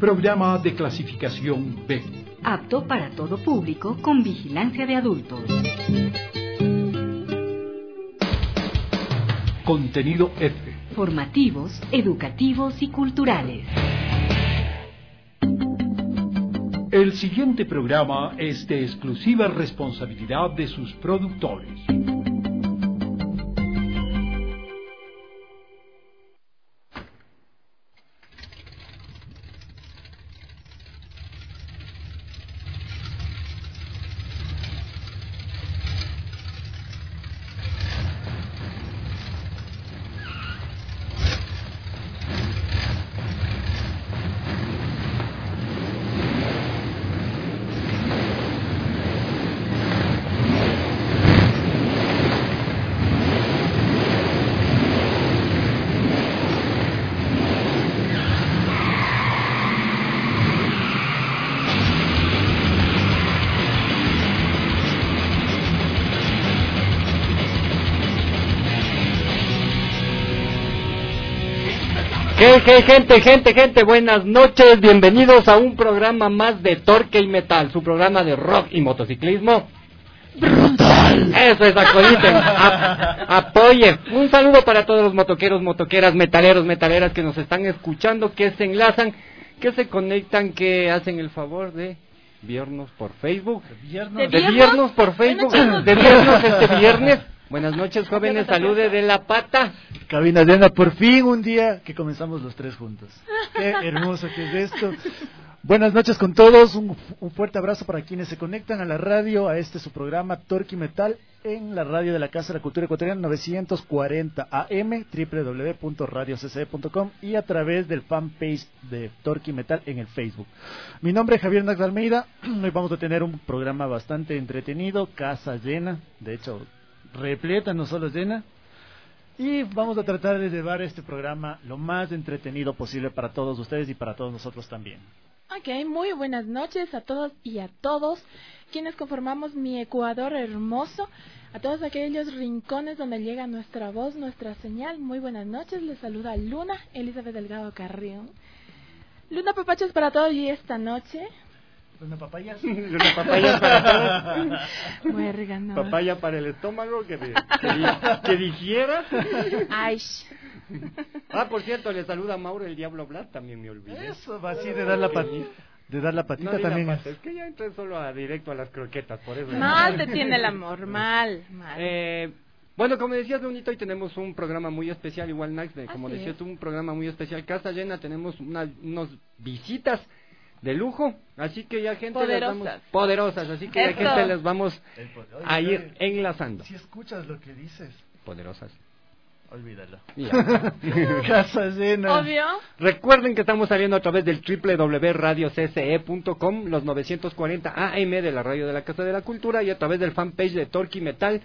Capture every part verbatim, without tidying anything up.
Programa de clasificación B. Apto para todo público con vigilancia de adultos. Contenido F. Formativos, educativos y culturales. El siguiente programa es de exclusiva responsabilidad de sus productores. Hey, hey, gente, gente, gente, buenas noches, bienvenidos a un programa más de Torque y Metal, su programa de rock y motociclismo brutal. Eso es, acrediten, apoye. Un saludo para todos los motoqueros, motoqueras, metaleros, metaleras que nos están escuchando, que se enlazan, que se conectan, que hacen el favor de viernes por Facebook, de viernes, de viernes por Facebook, de viernes este viernes. Buenas noches, jóvenes, salude de La Pata. Cabina Llena, por fin un día que comenzamos los tres juntos. Qué hermoso que es esto. Buenas noches con todos, un, un fuerte abrazo para quienes se conectan a la radio, a este su programa Torque y Metal, en la radio de la Casa de la Cultura Ecuatoriana novecientos cuarenta A M, doble u doble u doble u punto radio c c e punto com, y a través del fanpage de Torque y Metal en el Facebook. Mi nombre es Javier Nax Almeida, hoy vamos a tener un programa bastante entretenido, casa llena, de hecho repleta, no solo llena, y vamos a tratar de llevar este programa lo más entretenido posible para todos ustedes y para todos nosotros también. Ok, muy buenas noches a todos y a todos quienes conformamos mi Ecuador hermoso, a todos aquellos rincones donde llega nuestra voz, nuestra señal. Muy buenas noches, les saluda Luna, Elizabeth Delgado Carrión. Luna papachos para todos y esta noche... ¿Luna papayas? Luna papayas para todos. Muerga, no. Papaya para el estómago, que, que, que digiera. Ay. Ah, por cierto, le saluda Mauro el Diablo Blas, también me olvidé. Eso, va así de dar la patita. De dar la patita no, también. La pata, es que ya entré solo a, directo a las croquetas, por eso. Mal te tiene el amor, mal, mal. Eh, bueno, como decías, Lunito, hoy tenemos un programa muy especial, igual Nax, de, como Así decías es. tú, un programa muy especial, casa llena, tenemos una, unos visitas de lujo, así que ya gente poderosas, les vamos, poderosas, así que Esto. ya gente les vamos Oye, a ir enlazando. Si escuchas lo que dices, Poderosas. olvídalo. Ya. Casa llena. Obvio. Recuerden que estamos saliendo a través del doble u doble u doble u punto radio c c e punto com, los novecientos cuarenta A M de la radio de la Casa de la Cultura, y a través del fanpage de Torque y Metal.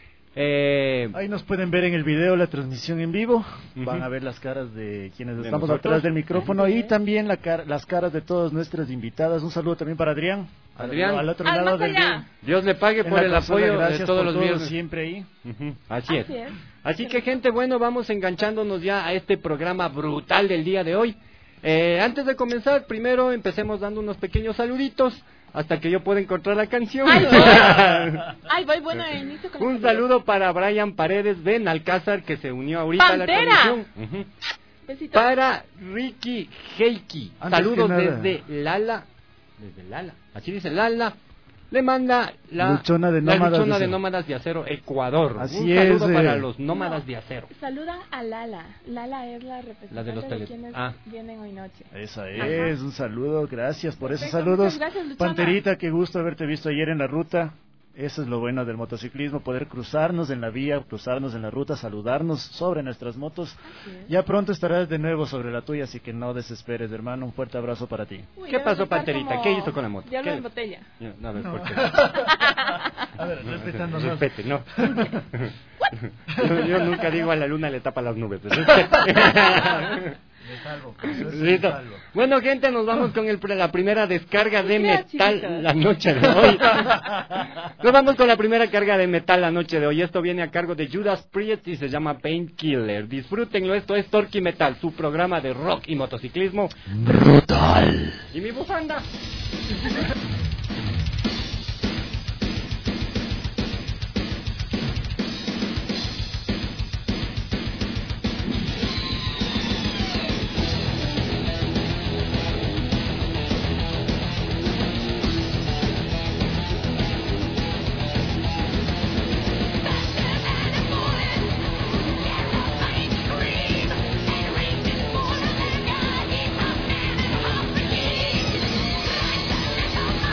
Eh, Ahí nos pueden ver en el video la transmisión en vivo. Uh-huh. Van a ver las caras de quienes ¿De estamos nosotros? atrás del micrófono y también la car- las caras de todas nuestras invitadas. Un saludo también para Adrián. Adrián. Al, al otro Al lado más del allá. video. Dios le pague En por la el consola, apoyo gracias de todos por los todo, viernes. siempre ahí. Uh-huh. Así, Así es. es. Así que, gente, bueno, vamos enganchándonos ya a este programa brutal del día de hoy. Eh, antes de comenzar, primero empecemos dando unos pequeños saluditos hasta que yo pueda encontrar la canción. Ay, voy. Ay, voy, bueno, inicio con Un el saludo para Brian Paredes Ben Alcázar, que se unió ahorita ¡Pantera! a la transmisión. Uh-huh. Besito. Para Ricky Heiki, Antes saludos que nada. desde Lala, desde Lala, así dice Lala, le manda la Luchona de la Nómadas luchona de de Acero. Nómadas de Acero, Ecuador. Así Un saludo es, para eh. los Nómadas No. de Acero. Saludan a Lala. Lala es la representante La de los tele- quienes ah. vienen hoy noche. Esa Ajá. es, un saludo, gracias por esos Perfecto, saludos. muchas gracias, Luchona. Panterita, qué gusto haberte visto ayer en la ruta. Eso es lo bueno del motociclismo, poder cruzarnos en la vía, cruzarnos en la ruta, saludarnos sobre nuestras motos. Así es. Ya pronto estarás de nuevo sobre la tuya, así que no desesperes, hermano. Un fuerte abrazo para ti. Uy, ¿Qué debe pasó, estar Panterita? como ¿Qué hizo con la moto? Diablo ¿Qué? en botella. Ya, no, a ver, No. ¿por qué? A ver, respetándonos. Respete, no. Yo, yo nunca digo a la luna le tapa las nubes. Me salvo. Listo. Bueno, gente, nos vamos con el, la primera descarga de Gracias, metal chicos. la noche de hoy. Nos vamos con la primera carga de metal la noche de hoy. Esto viene a cargo de Judas Priest y se llama Painkiller. Disfrútenlo, esto es Torque y Metal, su programa de rock y motociclismo brutal. Y mi bufanda. Scream and raging more than God is a man of the king.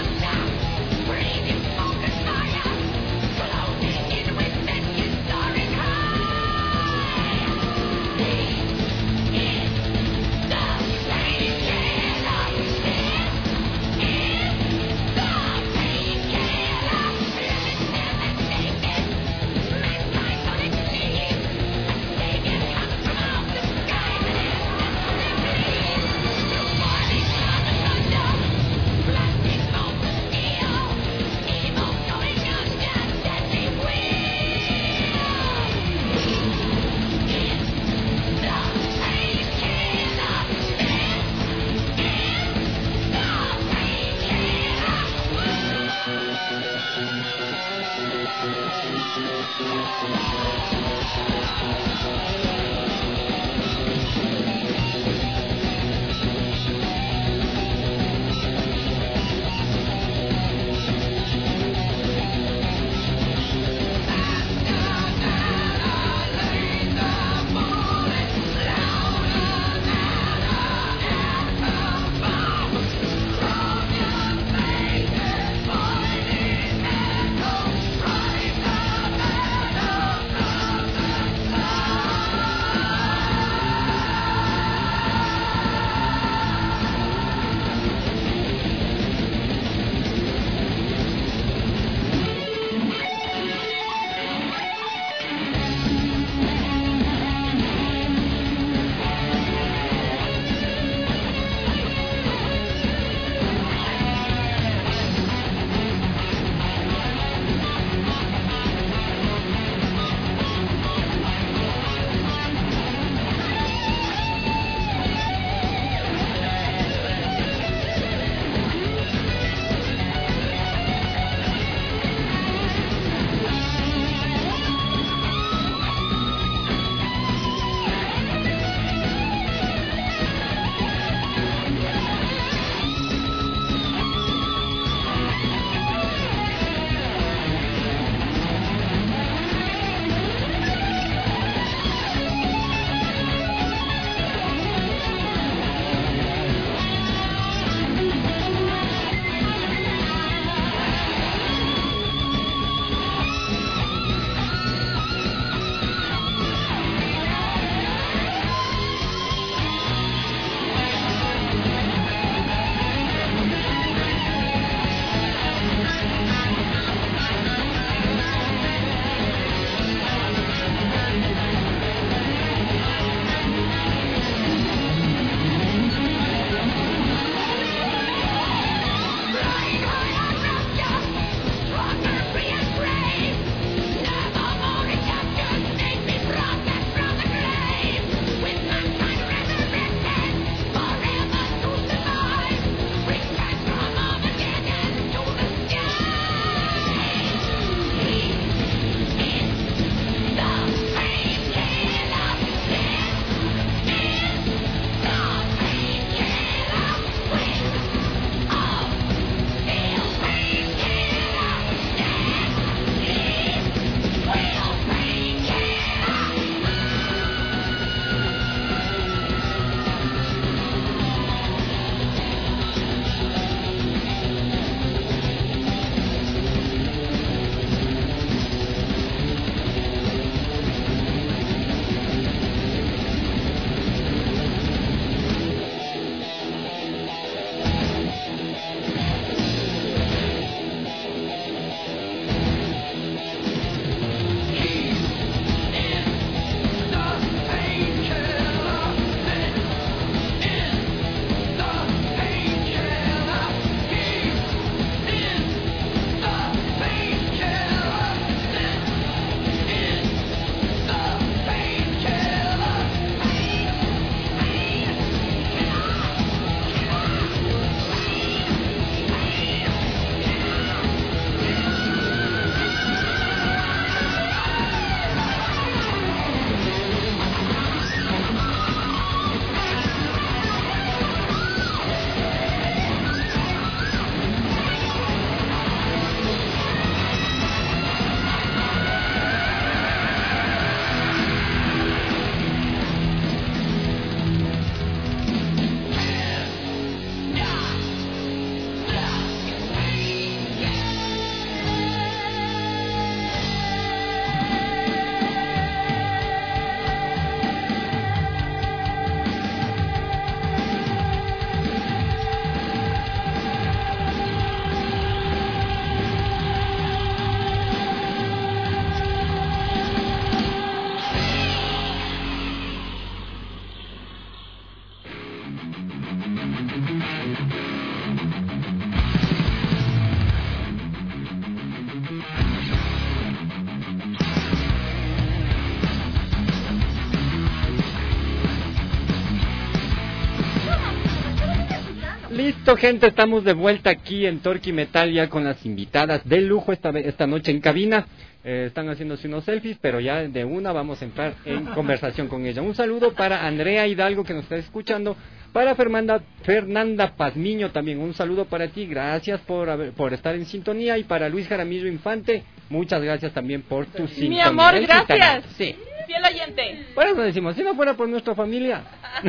Listo, gente, estamos de vuelta aquí en Torque y Metal ya con las invitadas de lujo esta, esta noche en cabina. Eh, están haciéndose unos selfies, pero ya de una vamos a entrar en conversación con ella. Un saludo para Andrea Hidalgo que nos está escuchando, para Fernanda, Fernanda Pazmiño también, un saludo para ti, gracias por, haber, por estar en sintonía, y para Luis Jaramillo Infante, muchas gracias también por tu sintonía. Mi amor, El gracias. gitano. Sí. Fiel oyente. Por eso decimos, si no fuera por nuestra familia,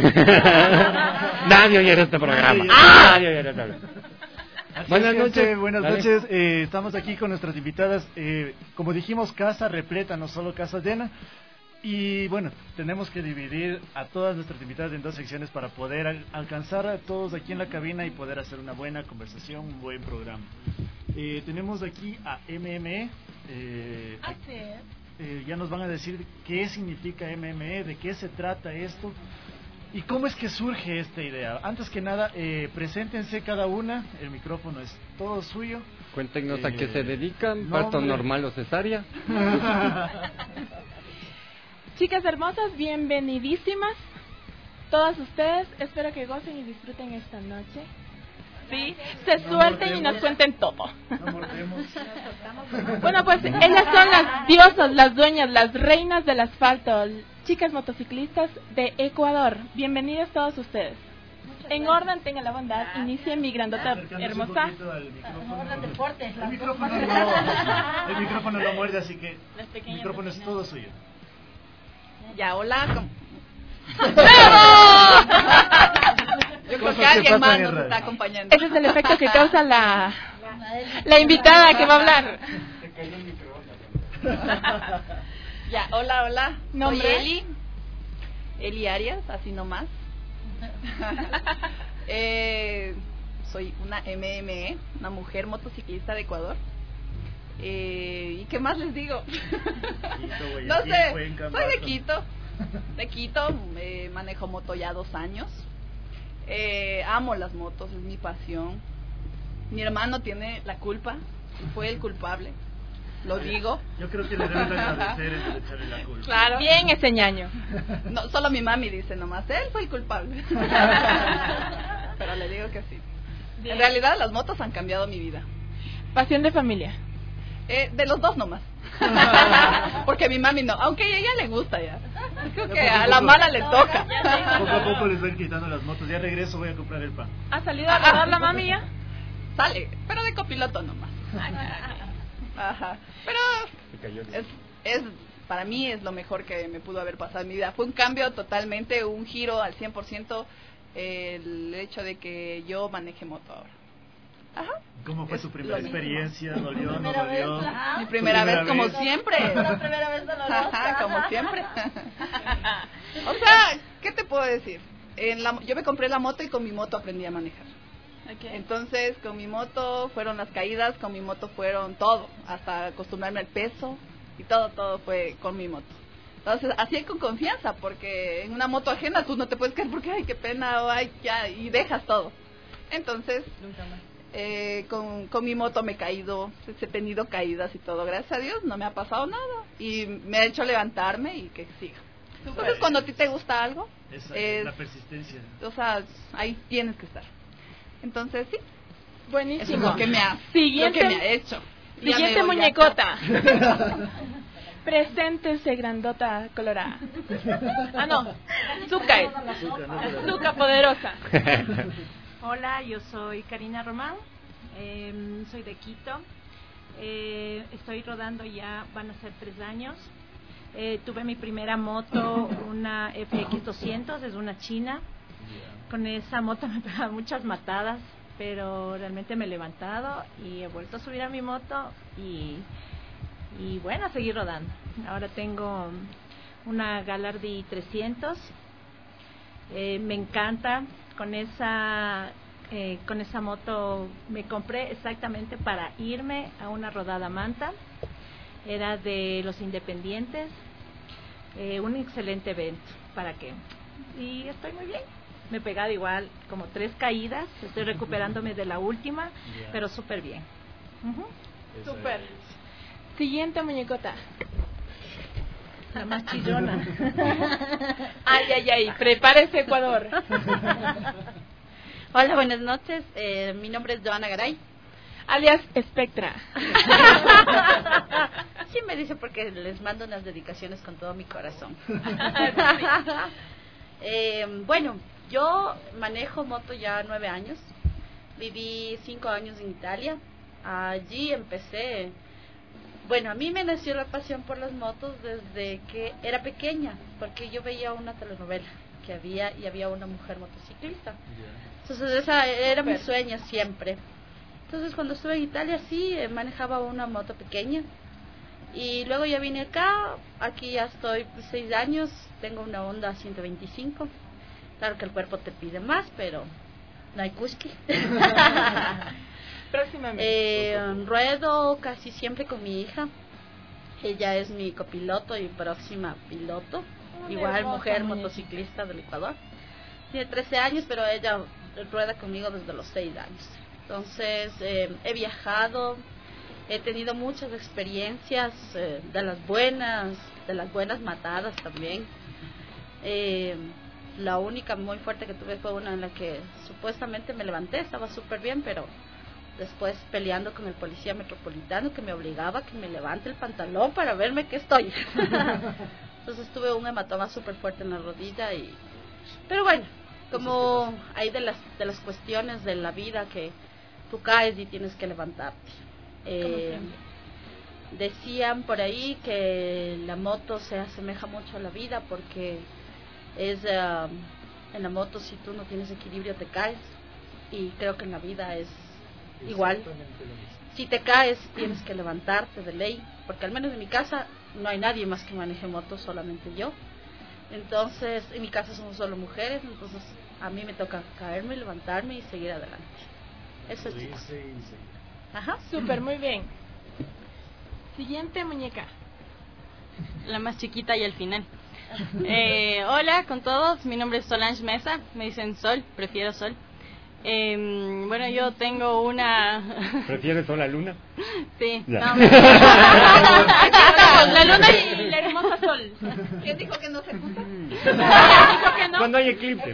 nadie oyera este programa. Nadie oyera este programa. Buenas noches, buenas Dale. noches. Eh, estamos aquí con nuestras invitadas. Eh, como dijimos, casa repleta, no solo casa llena. Y bueno, tenemos que dividir a todas nuestras invitadas en dos secciones para poder al alcanzar a todos aquí en la cabina y poder hacer una buena conversación, un buen programa. Eh, tenemos aquí a M M E. Eh, Así es. Eh, ya nos van a decir qué significa M M E, de qué se trata esto y cómo es que surge esta idea. Antes que nada, eh, preséntense cada una, el micrófono es todo suyo. Cuéntenos eh, a qué se dedican, nombre. parto normal o cesárea. Chicas hermosas, bienvenidísimas. Todas ustedes, espero que gocen y disfruten esta noche. Sí, se No suelten mordemos. y nos cuenten todo. No mordemos. Bueno, pues ellas son las diosas, las dueñas, las reinas del asfalto, chicas motociclistas de Ecuador. Bienvenidas todos ustedes. En orden, tengan la bondad, inicie mi grandota Acercándose hermosa. un poquito al micrófono. orden de deporte, El las micrófono dos. no, el micrófono no muerde, así que Las el pequeñas micrófono es todo suyo. Ya, hola. ¿cómo? Yo creo Cosas que que alguien pasan más en nos radio. está acompañando. Ese es el efecto que causa la, la invitada que va a hablar. Se cayó el micrófono. Ya, hola, hola. ¿Nombre? Soy Eli. Eli Arias, así nomás. eh, soy una M M E, una mujer motociclista de Ecuador. Eh, ¿Y qué más les digo? Quito, Guayaquil, No sé, Cuenca, soy de Pasto. Quito. De Quito, eh, manejo moto ya dos años. Eh, amo las motos, es mi pasión. Mi hermano tiene la culpa, fue el culpable, lo digo. Yo creo que le deben agradecer el echarle la culpa. Claro. Bien ese ñaño. No, solo mi mami dice nomás, él fue el culpable. Pero le digo que sí. Bien. En realidad las motos han cambiado mi vida. Pasión de familia. Eh, de los dos nomás. Porque a mi mami no, aunque a ella le gusta ya. Creo que a la mala le toca. Poco a poco les van quitando las motos. Ya regreso, voy a comprar el pan. ¿Ha salido a rodar la mami ya? Sale, pero de copiloto nomás. Ajá. Pero es, es para mí es lo mejor que me pudo haber pasado en mi vida. Fue un cambio totalmente, un giro al cien por ciento, eh, el hecho de que yo maneje moto ahora. Ajá. ¿Cómo fue Es tu primera lo mismo. experiencia? ¿Dolió, no Primera dolió? vez, ajá. Mi ¿Tu primera vez, como siempre. La primera vez dolorosa. Ajá, como siempre. O sea, ¿qué te puedo decir? En la, yo me compré la moto y con mi moto aprendí a manejar. Okay. Entonces, con mi moto fueron las caídas, con mi moto fueron todo, hasta acostumbrarme al peso y todo, todo fue con mi moto. Entonces, así con confianza, porque en una moto ajena tú no te puedes quedar porque, ay, qué pena, o ay, ya, y dejas todo. Entonces, eh, con, con mi moto me he caído, he tenido caídas y todo, gracias a Dios, no me ha pasado nada. Y me ha hecho levantarme y que siga. Entonces, cuando a ti te gusta algo, Esa es, es la persistencia. o sea, ahí tienes que estar. Entonces, sí. Buenísimo. Eso es lo que me ha, Siguiente, lo que me ha hecho. Ya siguiente me voy muñecota. Preséntese, grandota colorada. Ah, no. Zucca es. Zucca poderosa. Hola, yo soy Karina Román, eh, soy de Quito. Eh, estoy rodando ya, van a ser tres años. Eh, tuve mi primera moto, una F X doscientos, es una china. Con esa moto me pegaba muchas matadas, pero realmente me he levantado y he vuelto a subir a mi moto y, y bueno, a seguir rodando. Ahora tengo una Galardi trescientos, eh, me encanta. Con esa eh, con esa moto me compré exactamente para irme a una rodada Manta. Era de los Independientes, eh, un excelente evento. ¿Para qué? Y estoy muy bien. Me he pegado igual como tres caídas, estoy recuperándome de la última, Yeah. pero súper bien. Uh-huh. Súper. Siguiente muñecota. La más chillona. Ay, ay, ay. Prepárese, Ecuador. Hola, buenas noches. Eh, mi nombre es Joana Garay. Alias Espectra. Sí, me dice porque les mando unas dedicaciones con todo mi corazón. eh, bueno, yo manejo moto ya nueve años. Viví cinco años en Italia. Allí empecé. Bueno, a mí me nació la pasión por las motos desde que era pequeña, porque yo veía una telenovela que había y había una mujer motociclista. Entonces esa era mi sueño siempre. Entonces cuando estuve en Italia sí manejaba una moto pequeña y luego ya vine acá, aquí ya estoy seis años, tengo una Honda ciento veinticinco, claro que el cuerpo te pide más, pero no hay cusqui. Próximamente. Eh, ruedo casi siempre con mi hija, ella es mi copiloto y próxima piloto, oh, igual hermosa, mujer motociclista del Ecuador, tiene trece años, pero ella rueda conmigo desde los seis años. Entonces, eh, he viajado, he tenido muchas experiencias, eh, de las buenas, de las buenas matadas también. Eh, la única muy fuerte que tuve fue una en la que supuestamente me levanté, estaba súper bien, pero después peleando con el policía metropolitano que me obligaba a que me levante el pantalón para verme que estoy. Entonces tuve un hematoma súper fuerte en la rodilla y... Pero bueno, como hay de las, de las cuestiones de la vida que tú caes y tienes que levantarte. Eh, decían por ahí que la moto se asemeja mucho a la vida porque es uh, en la moto si tú no tienes equilibrio te caes, y creo que en la vida es igual. Si te caes tienes que levantarte de ley, porque al menos en mi casa no hay nadie más que maneje moto, solamente yo. Entonces en mi casa somos solo mujeres, entonces a mí me toca caerme, levantarme y seguir adelante. Eso es, chicos. Sí, sí. Ajá, súper, muy bien. Siguiente muñeca. La más chiquita y al final. Eh, hola con todos, mi nombre es Solange Mesa, me dicen Sol, prefiero Sol. Eh, bueno, yo tengo una... ¿Prefieres Sol a Luna? Sí. Ya. No. La Luna y la hermosa Sol. ¿Quién dijo que no se juntan? ¿Quién dijo que no? Cuando hay eclipse.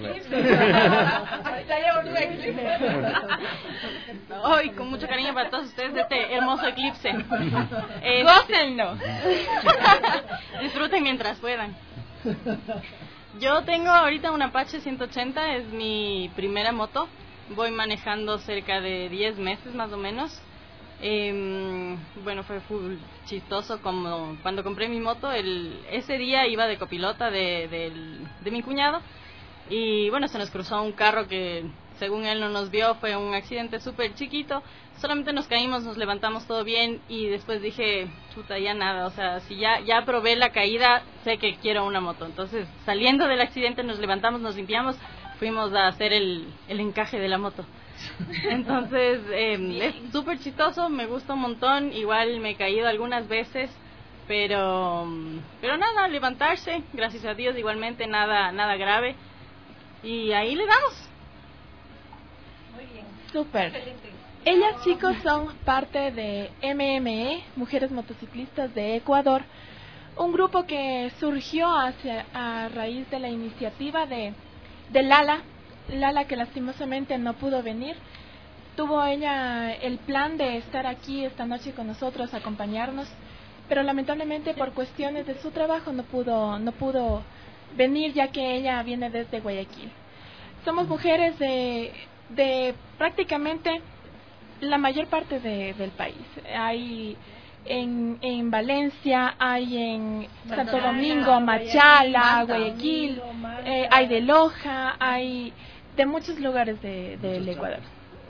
Hoy, con mucho cariño para todos ustedes de este hermoso eclipse. Eh, ¡Gócenlo! Disfruten mientras puedan. Yo tengo ahorita una Apache ciento ochenta, es mi primera moto. Voy manejando cerca de diez meses más o menos. Eh, bueno, fue full chistoso como cuando compré mi moto. El, ese día iba de copilota de, de, de mi cuñado. Y bueno, se nos cruzó un carro que según él no nos vio. Fue un accidente súper chiquito. Solamente nos caímos, nos levantamos todo bien. Y después dije, chuta, ya nada. O sea, si ya, ya probé la caída, sé que quiero una moto. Entonces, saliendo del accidente, nos levantamos, nos limpiamos. Fuimos a hacer el, el encaje de la moto. Entonces, eh, es súper chistoso, me gusta un montón. Igual me he caído algunas veces, pero pero nada, levantarse, gracias a Dios, igualmente nada nada grave. Y ahí le damos. Muy bien. Súper. Ellas, chicos, son parte de M M E, Mujeres Motociclistas de Ecuador, un grupo que surgió hacia, a raíz de la iniciativa de de Lala, Lala que lastimosamente no pudo venir. Tuvo ella el plan de estar aquí esta noche con nosotros, acompañarnos, pero lamentablemente por cuestiones de su trabajo no pudo no pudo venir, ya que ella viene desde Guayaquil. Somos mujeres de, de prácticamente la mayor parte de, del país. Hay en, en Valencia, hay en Santo Domingo, Machala, Guayaquil, eh, hay de Loja, hay de muchos lugares de, del Ecuador.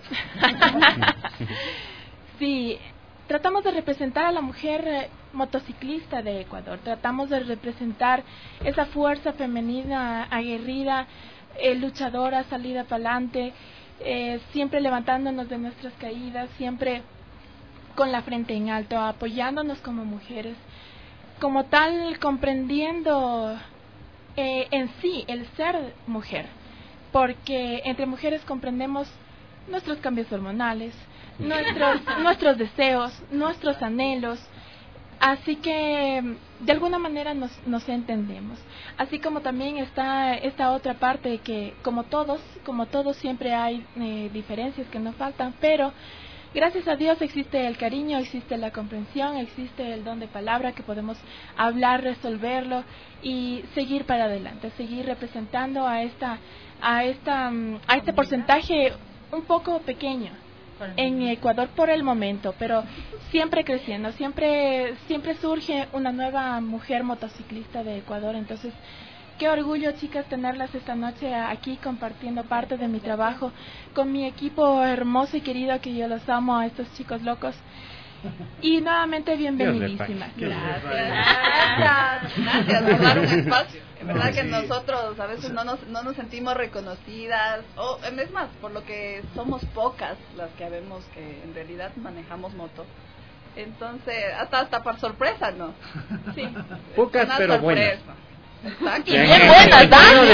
Sí, tratamos de representar a la mujer motociclista de Ecuador, tratamos de representar esa fuerza femenina aguerrida, eh, luchadora, salida para adelante, eh, siempre levantándonos de nuestras caídas, siempre con la frente en alto, apoyándonos como mujeres, como tal comprendiendo eh, en sí el ser mujer, porque entre mujeres comprendemos nuestros cambios hormonales, nuestros nuestros deseos, nuestros anhelos, Así que de alguna manera nos, nos entendemos. Así como también está esta otra parte que como todos, como todos siempre hay eh, diferencias que no faltan, pero gracias a Dios existe el cariño, existe la comprensión, existe el don de palabra que podemos hablar, resolverlo y seguir para adelante, seguir representando a esta a esta a este porcentaje un poco pequeño en Ecuador por el momento, pero siempre creciendo, siempre siempre surge una nueva mujer motociclista de Ecuador. Entonces, qué orgullo, chicas, tenerlas esta noche aquí compartiendo parte de mi trabajo con mi equipo hermoso y querido, que yo los amo a estos chicos locos. Y nuevamente bienvenidísimas. Gracias. Gracias. Gracias por dar un espacio. Es verdad que nosotros a veces no nos, no nos sentimos reconocidas, o es más, por lo que somos pocas las que vemos que en realidad manejamos moto. Entonces, hasta hasta por sorpresa, ¿no? Sí. Pocas pero buenas. Exacto. Bien, bien buenas, Dani.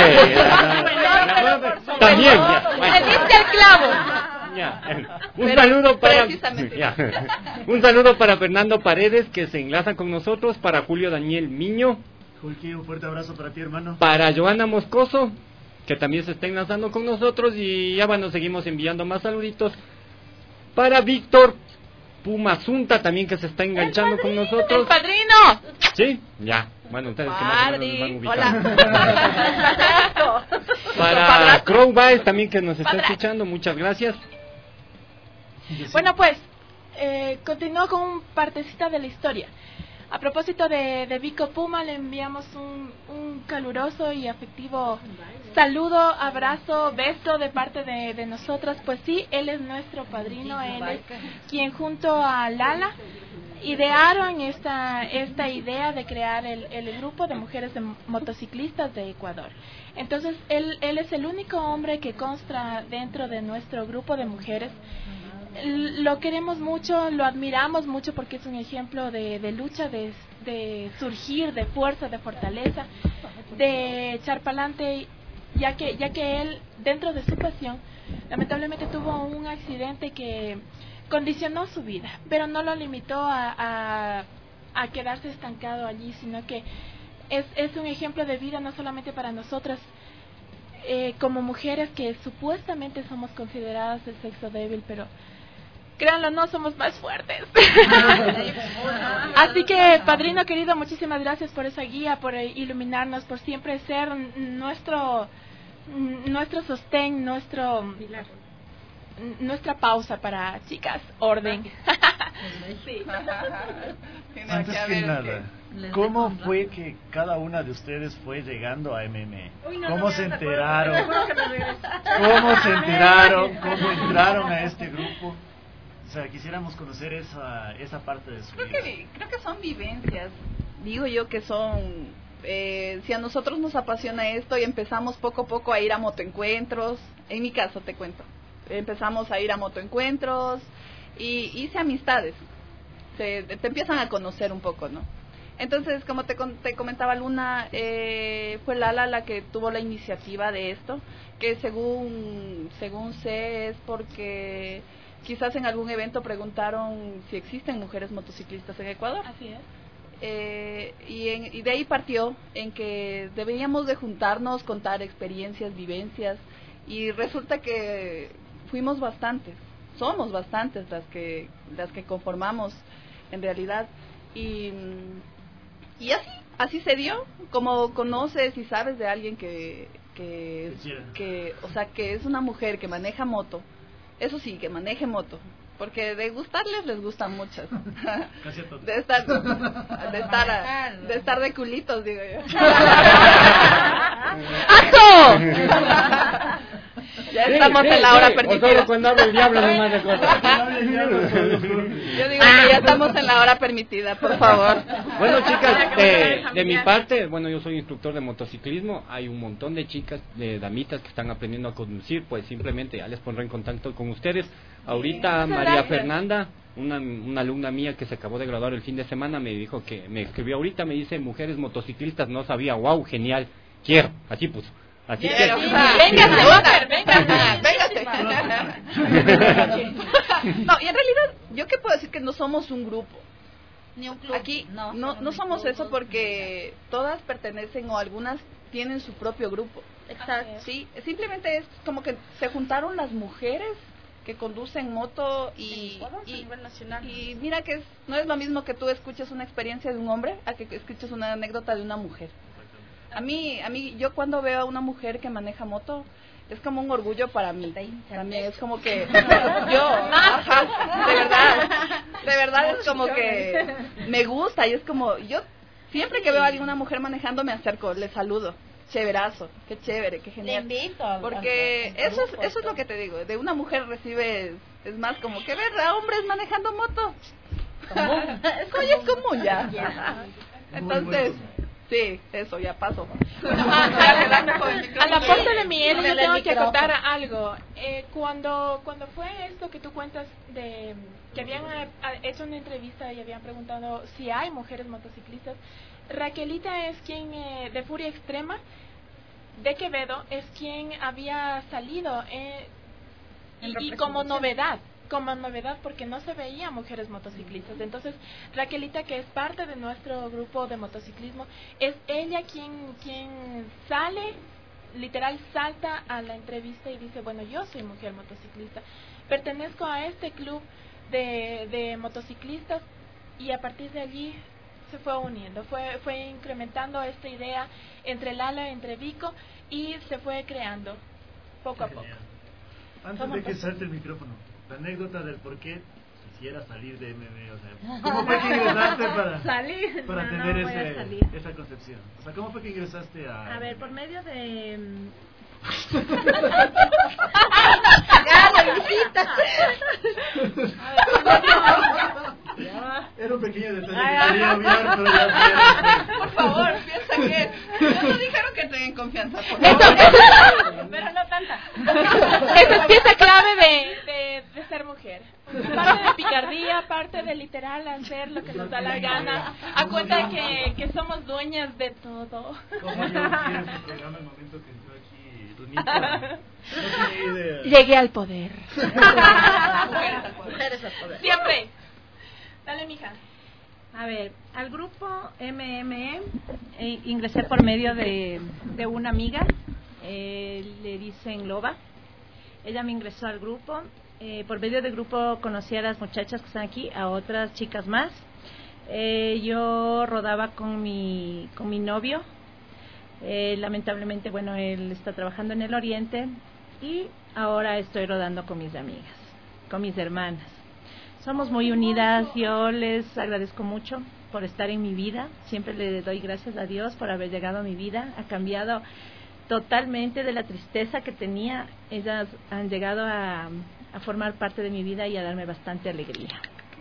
También, le diste el clavo. Ya. Un pero, saludo para ya. Un saludo para Fernando Paredes, que se enlaza con nosotros, para Julio Daniel Miño. Julki, un fuerte abrazo para ti, hermano. Para Joana Moscoso, que también se está enlazando con nosotros, y ya bueno, seguimos enviando más saluditos. Para Víctor Pumazunta también, que se está enganchando con nosotros. ¡El padrino! Sí, ya. Bueno, ustedes que más o menos nos van ubicando. Hola. Para Crow Baez también, que nos está escuchando, muchas gracias. Bueno, pues, eh, continúo con un partecita de la historia. A propósito de, de Vico Puma, le enviamos un, un caluroso y afectivo saludo, abrazo, beso de parte de, de nosotras. Pues sí, él es nuestro padrino, él es quien junto a Lala idearon esta esta idea de crear el, el grupo de mujeres de motociclistas de Ecuador. Entonces, él, él es el único hombre que consta dentro de nuestro grupo de mujeres. Lo queremos mucho, lo admiramos mucho porque es un ejemplo de, de lucha, de, de surgir, de fuerza, de fortaleza, de echar pa'lante, ya que, ya que él, dentro de su pasión, lamentablemente tuvo un accidente que condicionó su vida, pero no lo limitó a, a, a quedarse estancado allí, sino que es, es un ejemplo de vida no solamente para nosotras, eh, como mujeres que supuestamente somos consideradas el sexo débil, pero créanlo, no, somos más fuertes. Así que, padrino querido, muchísimas gracias por esa guía, por iluminarnos, por siempre ser nuestro nuestro sostén, nuestro nuestra pausa para chicas, orden. Sí. Antes que nada, ¿cómo fue que cada una de ustedes fue llegando a M M E? ¿Cómo se enteraron? ¿Cómo se enteraron? ¿Cómo entraron a este grupo? O sea, quisiéramos conocer esa esa parte de su creo vida. Que, creo que son vivencias. Digo yo que son... Eh, si a nosotros nos apasiona esto y empezamos poco a poco a ir a motoencuentros, en mi caso te cuento, empezamos a ir a motoencuentros y hice amistades, se, te empiezan a conocer un poco, ¿no? Entonces, como te, te comentaba Luna, eh, fue Lala la que tuvo la iniciativa de esto, que según según sé es porque quizás en algún evento preguntaron si existen mujeres motociclistas en Ecuador. Así es. Eh, y, en, y de ahí partió en que deberíamos de juntarnos, contar experiencias, vivencias, y resulta que fuimos bastantes, somos bastantes las que las que conformamos en realidad, y, y así así se dio. Como conoces y sabes de alguien que que, que o sea que es una mujer que maneja moto, eso sí, que maneje moto, porque de gustarles les gustan muchas. Casi a todos. De estar de estar a, de estar de culitos, digo yo. ¡Aso! Ya estamos sí, sí, en la hora sí, permitida. O solo cuando habla el diablo no más de cosas. Yo digo que ya estamos en la hora permitida, por favor. Bueno, chicas, de, de mi parte, bueno, yo soy instructor de motociclismo. Hay un montón de chicas, de damitas que están aprendiendo a conducir, pues simplemente ya les pondré en contacto con ustedes. Ahorita sí, María gracias. Fernanda, una, una alumna mía que se acabó de graduar el fin de semana, me dijo que, me escribió ahorita, me dice, mujeres motociclistas, no sabía, wow, genial, quiero, así puso. Así Pero, que... O sea, véngase, Oscar, véngase, véngase. No, y en realidad, yo qué puedo decir que no somos un grupo. Ni un club. Aquí no, no, no somos eso porque todas pertenecen o algunas tienen su propio grupo. Exacto. Sí, simplemente es como que se juntaron las mujeres que conducen moto y, y, a nivel nacional. Y mira que es, no es lo mismo que tú escuches una experiencia de un hombre a que escuches una anécdota de una mujer. A mí, a mí, yo cuando veo a una mujer que maneja moto, es como un orgullo para mí. También es como que yo, ajá, de verdad, de verdad es como que me gusta y es como, yo siempre que veo a alguna mujer manejando me acerco, le saludo. Chéverazo, qué chévere, qué genial. Le invito. Porque eso es, eso es lo que te digo, de una mujer recibes, es más como que ver a hombres manejando moto. Común. Eso ya es común ya. Entonces, sí, eso ya pasó. A la parte de miel yo tengo que acotar algo. Eh, cuando cuando fue esto que tú cuentas de que habían eh, hecho una entrevista y habían preguntado si hay mujeres motociclistas, Raquelita es quien eh, de Furia Extrema de Quevedo es quien había salido eh, y, y como novedad como novedad porque no se veía mujeres motociclistas. Entonces Raquelita, que es parte de nuestro grupo de motociclismo, es ella quien quien sale, literal salta a la entrevista y dice, bueno, yo soy mujer motociclista, pertenezco a este club de, de motociclistas, y a partir de allí se fue uniendo, fue fue incrementando esta idea entre Lala, entre Vico, y se fue creando poco a poco. Antes de que salte el micrófono, la anécdota del por qué quisiera salir de M M, o sea, ¿cómo fue que ingresaste para, salir? para no, tener no ese, esa concepción? O sea, ¿cómo fue que ingresaste a...? A ver, por medio de... ¡Ya, la visita! Era un pequeño detalle que quería obviar, pero ya... Por favor, piensa que... No dijeron que tengan confianza, por Eso, favor. eso, Pero no tanta. esa es pieza clave de, de, de ser mujer. Parte de picardía, parte de literal hacer lo que nos da la gana, a cuenta que, que somos dueñas de todo. Como yo quiero este programa el momento que entró aquí Dunita. No tenía idea. Llegué al poder. Mujeres al poder. Siempre. Dale, mija. A ver, al grupo M M E eh, ingresé por medio de, de una amiga, eh, le dicen Loba. Ella me ingresó al grupo. Eh, por medio del grupo conocí a las muchachas que están aquí, a otras chicas más. Eh, yo rodaba con mi, con mi novio. Eh, lamentablemente, bueno, él está trabajando en el oriente y ahora estoy rodando con mis amigas, con mis hermanas. Somos muy unidas, yo les agradezco mucho por estar en mi vida, siempre le doy gracias a Dios por haber llegado a mi vida, ha cambiado totalmente de la tristeza que tenía, ellas han llegado a, a formar parte de mi vida y a darme bastante alegría.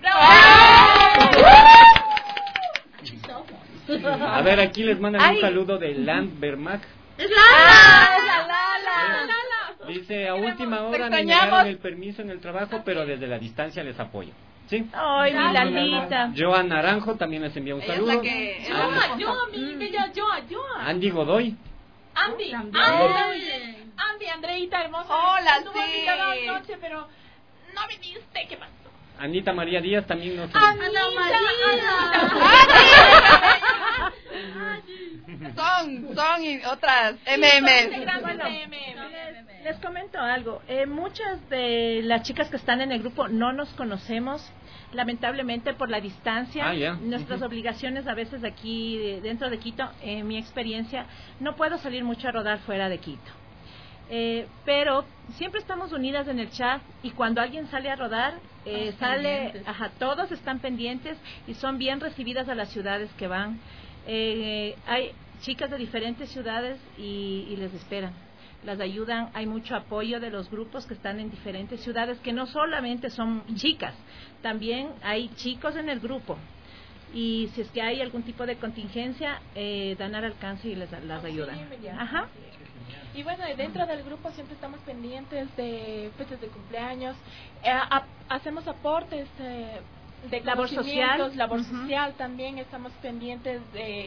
A ver, aquí les mandan Ay. un saludo de Land Vermac. ¡Es Lala! ¡Es la Lala! Dice, a última hora me extrañamos. negaron el permiso en el trabajo, pero desde la distancia les apoyo. ¿Sí? Ay, mi Lalita. Joan Naranjo también les envía un Ella es saludo. la que... Joa, Joa, mi bella Joa, Joa. Andy Godoy. Andy, También. Andy, Andy, Andreita hermosa. Hola, Estuvo sí. invitada anoche, pero no viniste, ¿qué pasó? Anita María Díaz también nos... Anita, Son, son y otras M M. Les comento algo. Eh, muchas de las chicas que están en el grupo no nos conocemos, lamentablemente por la distancia. Ah, ya. Nuestras Uh-huh. obligaciones a veces aquí de- dentro de Quito, en mi experiencia, no puedo salir mucho a rodar fuera de Quito. Eh, pero siempre estamos unidas en el chat y cuando alguien sale a rodar, eh, sale, ajá, todos están pendientes y son bien recibidas a las ciudades que van. Eh, hay chicas de diferentes ciudades y, y les esperan, las ayudan, hay mucho apoyo de los grupos que están en diferentes ciudades, que no solamente son chicas, también hay chicos en el grupo. Y si es que hay algún tipo de contingencia, eh, dan al alcance y les las ayudan. Ajá. Y bueno, dentro del grupo siempre estamos pendientes de fechas de cumpleaños, eh, a- hacemos aportes eh, de Labor conocimientos, social. labor Ujú. social también, estamos pendientes de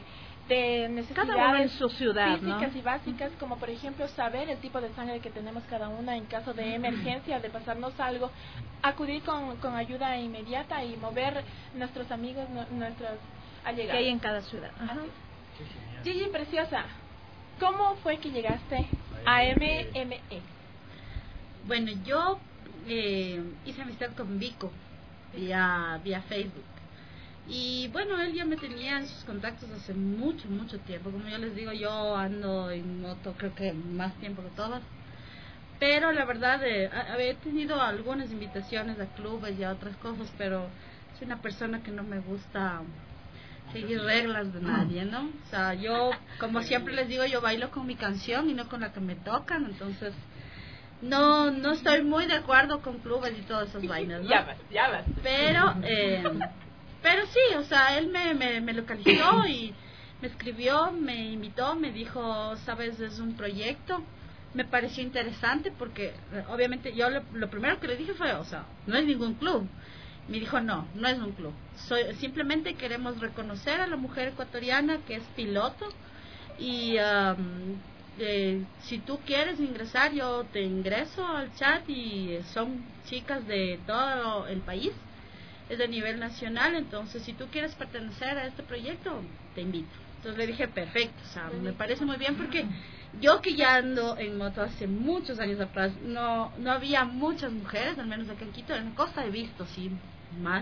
de necesidades Cada uno en su ciudad, ¿no? físicas y básicas, como por ejemplo saber el tipo de sangre que tenemos cada una en caso de emergencia, de pasarnos algo, acudir con, con ayuda inmediata y mover nuestros amigos, nu- nuestros allegados. Que hay en cada ciudad. Ajá. Gigi Preciosa, ¿cómo fue que llegaste a M M E? Bueno, yo eh, hice amistad con Vico vía, vía Facebook. Y bueno, él ya me tenía en sus contactos hace mucho, mucho tiempo. Como yo les digo, yo ando en moto creo que más tiempo que todas. Pero la verdad, eh, he tenido algunas invitaciones a clubes y a otras cosas, pero soy una persona que no me gusta seguir reglas de nadie, ¿no? O sea, yo, como siempre les digo, yo bailo con mi canción y no con la que me tocan, entonces no no estoy muy de acuerdo con clubes y todas esas vainas, ¿no? Ya vas, ya vas. Pero, eh, pero sí, o sea, él me, me, me localizó y me escribió, me invitó, me dijo, sabes, es un proyecto, me pareció interesante porque eh, obviamente yo lo, lo primero que le dije fue, o sea, no es ningún club. Me dijo, no, no es un club. Soy, simplemente queremos reconocer a la mujer ecuatoriana que es piloto y um, eh, si tú quieres ingresar, yo te ingreso al chat y eh, son chicas de todo el país, es de nivel nacional, entonces si tú quieres pertenecer a este proyecto, te invito. Entonces le dije, perfecto, o sea, me parece muy bien porque yo que ya ando en moto hace muchos años atrás, no no había muchas mujeres, al menos acá en Quito, en Costa he visto, sí, más,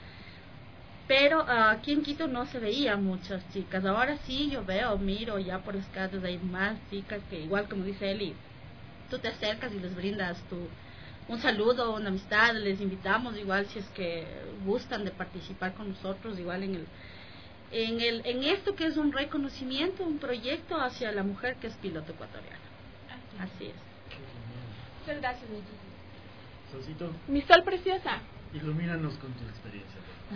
pero uh, aquí en Quito no se veía muchas chicas. Ahora sí yo veo, miro ya por las calles hay más chicas que igual como dice Eli, tú te acercas y les brindas tu un saludo, una amistad, les invitamos igual si es que gustan de participar con nosotros, igual en el en el en esto que es un reconocimiento, un proyecto hacia la mujer que es piloto ecuatoriana. Así es. Muchas gracias, mi Gigi. Solcito, Mi Sol Preciosa. ilumínanos con tu experiencia.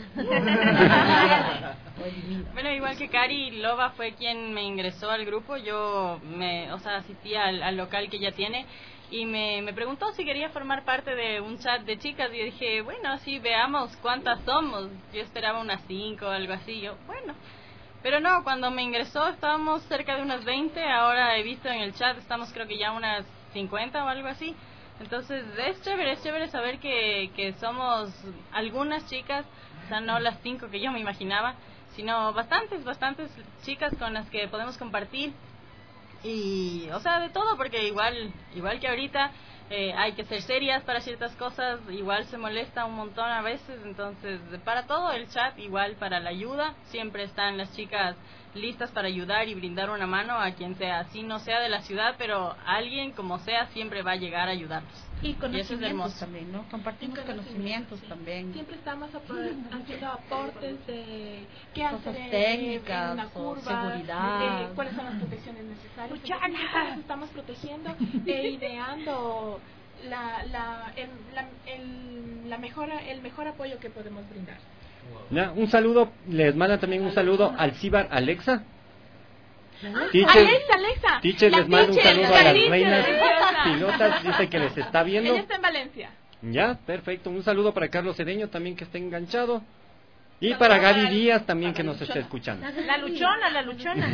Bueno, igual que Cari, Loba fue quien me ingresó al grupo. Yo me, o sea, asistí al, al local que ella tiene y me, me preguntó si quería formar parte de un chat de chicas y yo dije, bueno, así veamos cuántas somos. Yo esperaba unas cinco o algo así. Yo, bueno, pero no, cuando me ingresó estábamos cerca de unas veinte. Ahora he visto en el chat estamos creo que ya unas cincuenta o algo así. Entonces es chévere, es chévere saber que, que somos algunas chicas, o sea, no las cinco que yo me imaginaba, sino bastantes, bastantes chicas con las que podemos compartir. Y, o sea, de todo, porque igual igual que ahorita eh, hay que ser serias para ciertas cosas, igual se molesta un montón a veces, entonces para todo el chat, igual para la ayuda, siempre están las chicas listas para ayudar y brindar una mano a quien sea, así no sea de la ciudad, pero alguien como sea siempre va a llegar a ayudarnos. Y Y eso es conocimientos hermoso. también, ¿no? Compartimos conocimientos sí. también. Siempre estamos apro- haciendo aportes de qué Cosas hacer en- técnicas en una o curva, seguridad. eh, cuáles son las protecciones necesarias. Entonces, siempre nos estamos protegiendo e ideando la, la, el, la, el, la mejora, el mejor apoyo que podemos brindar. Ya, un saludo, les manda también un saludo al Cibar Alexa. Teacher, Alexa, Alexa. teacher La les manda un teacher, saludo la a las teacher, reinas preciosa. pilotas, dice que les está viendo. Ella está en Valencia. Ya, perfecto, un saludo para Carlos Cedeño también que está enganchado. Y para Gaby Díaz también que nos está escuchando. La luchona, la luchona.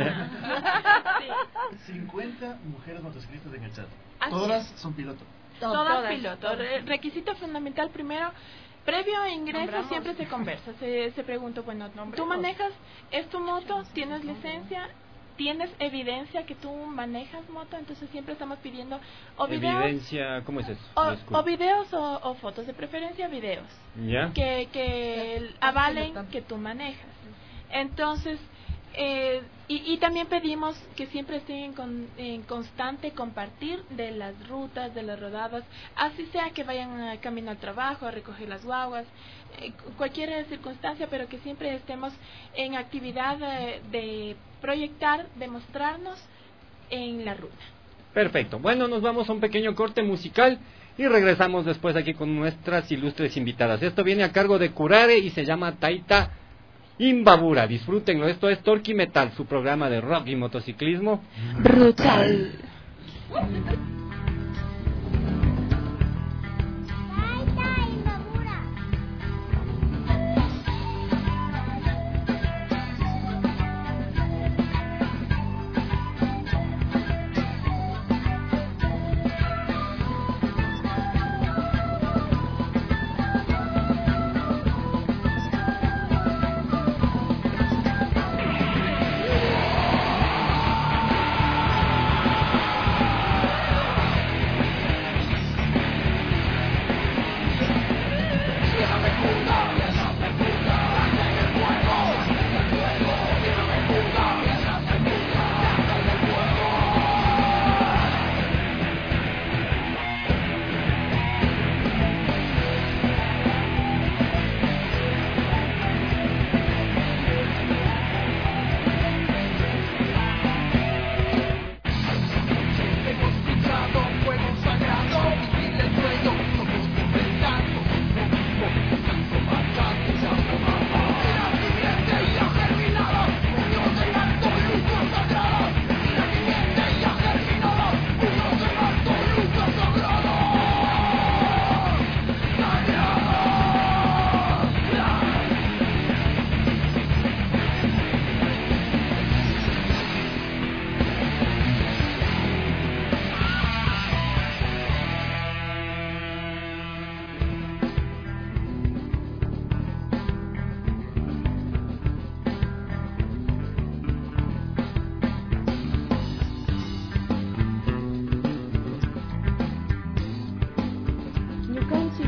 cincuenta mujeres motociclistas en el chat. Así Todas son pilotos. Todas, Todas, pilotos. todas. Re- Requisito fundamental primero, previo a ingreso Nombramos. siempre se conversa, se, se pregunta, bueno, tú manejas, es tu moto, tienes licencia, tienes evidencia que tú manejas moto, entonces siempre estamos pidiendo o videos, Evidencia, ¿cómo es eso? o, Disculpe. o videos o, o fotos, de preferencia videos, Ya. que, que avalen que tú manejas. Entonces, eh, y, y también pedimos que siempre estén en, con- en constante compartir de las rutas, de las rodadas, así sea que vayan a camino al trabajo, a recoger las guaguas, eh, cu- cualquier circunstancia, pero que siempre estemos en actividad de, de proyectar, de mostrarnos en la ruta. Perfecto. Bueno, nos vamos a un pequeño corte musical y regresamos después aquí con nuestras ilustres invitadas. Esto viene a cargo de Curare y se llama Taita Imbabura. Disfrútenlo. Esto es Torque Metal, su programa de rock y motociclismo. Brutal.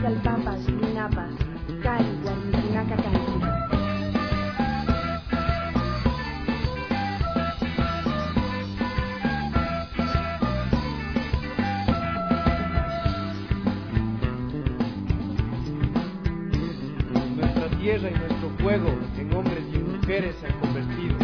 Calpampas, Linapas, Cali, Guarmitinaca, Cancún. Nuestra tierra y nuestro fuego en hombres y en mujeres se han convertido.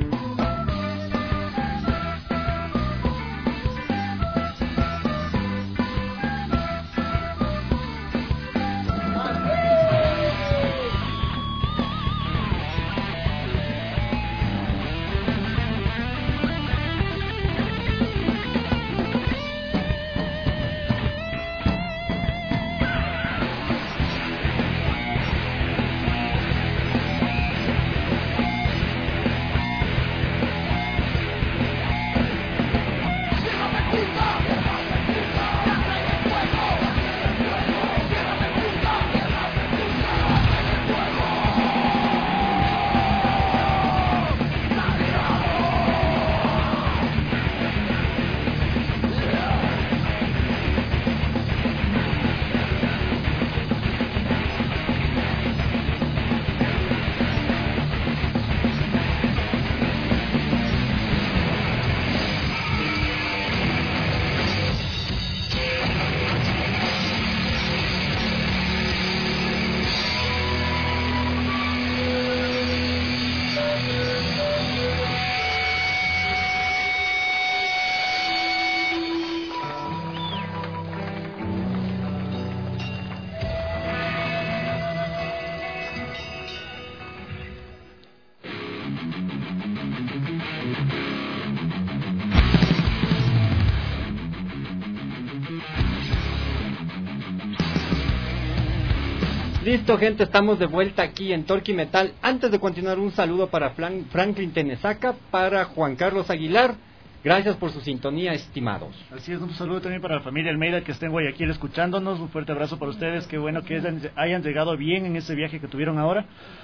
Listo, gente, estamos de vuelta aquí en Torque y Metal. Antes de continuar, un saludo para Fran- Franklin Tenesaca, para Juan Carlos Aguilar. Gracias por su sintonía, estimados. Así es, un saludo también para la familia Almeida que está en Guayaquil escuchándonos. Un fuerte abrazo para ustedes. Qué bueno que hayan, hayan llegado bien en ese viaje que tuvieron ahora.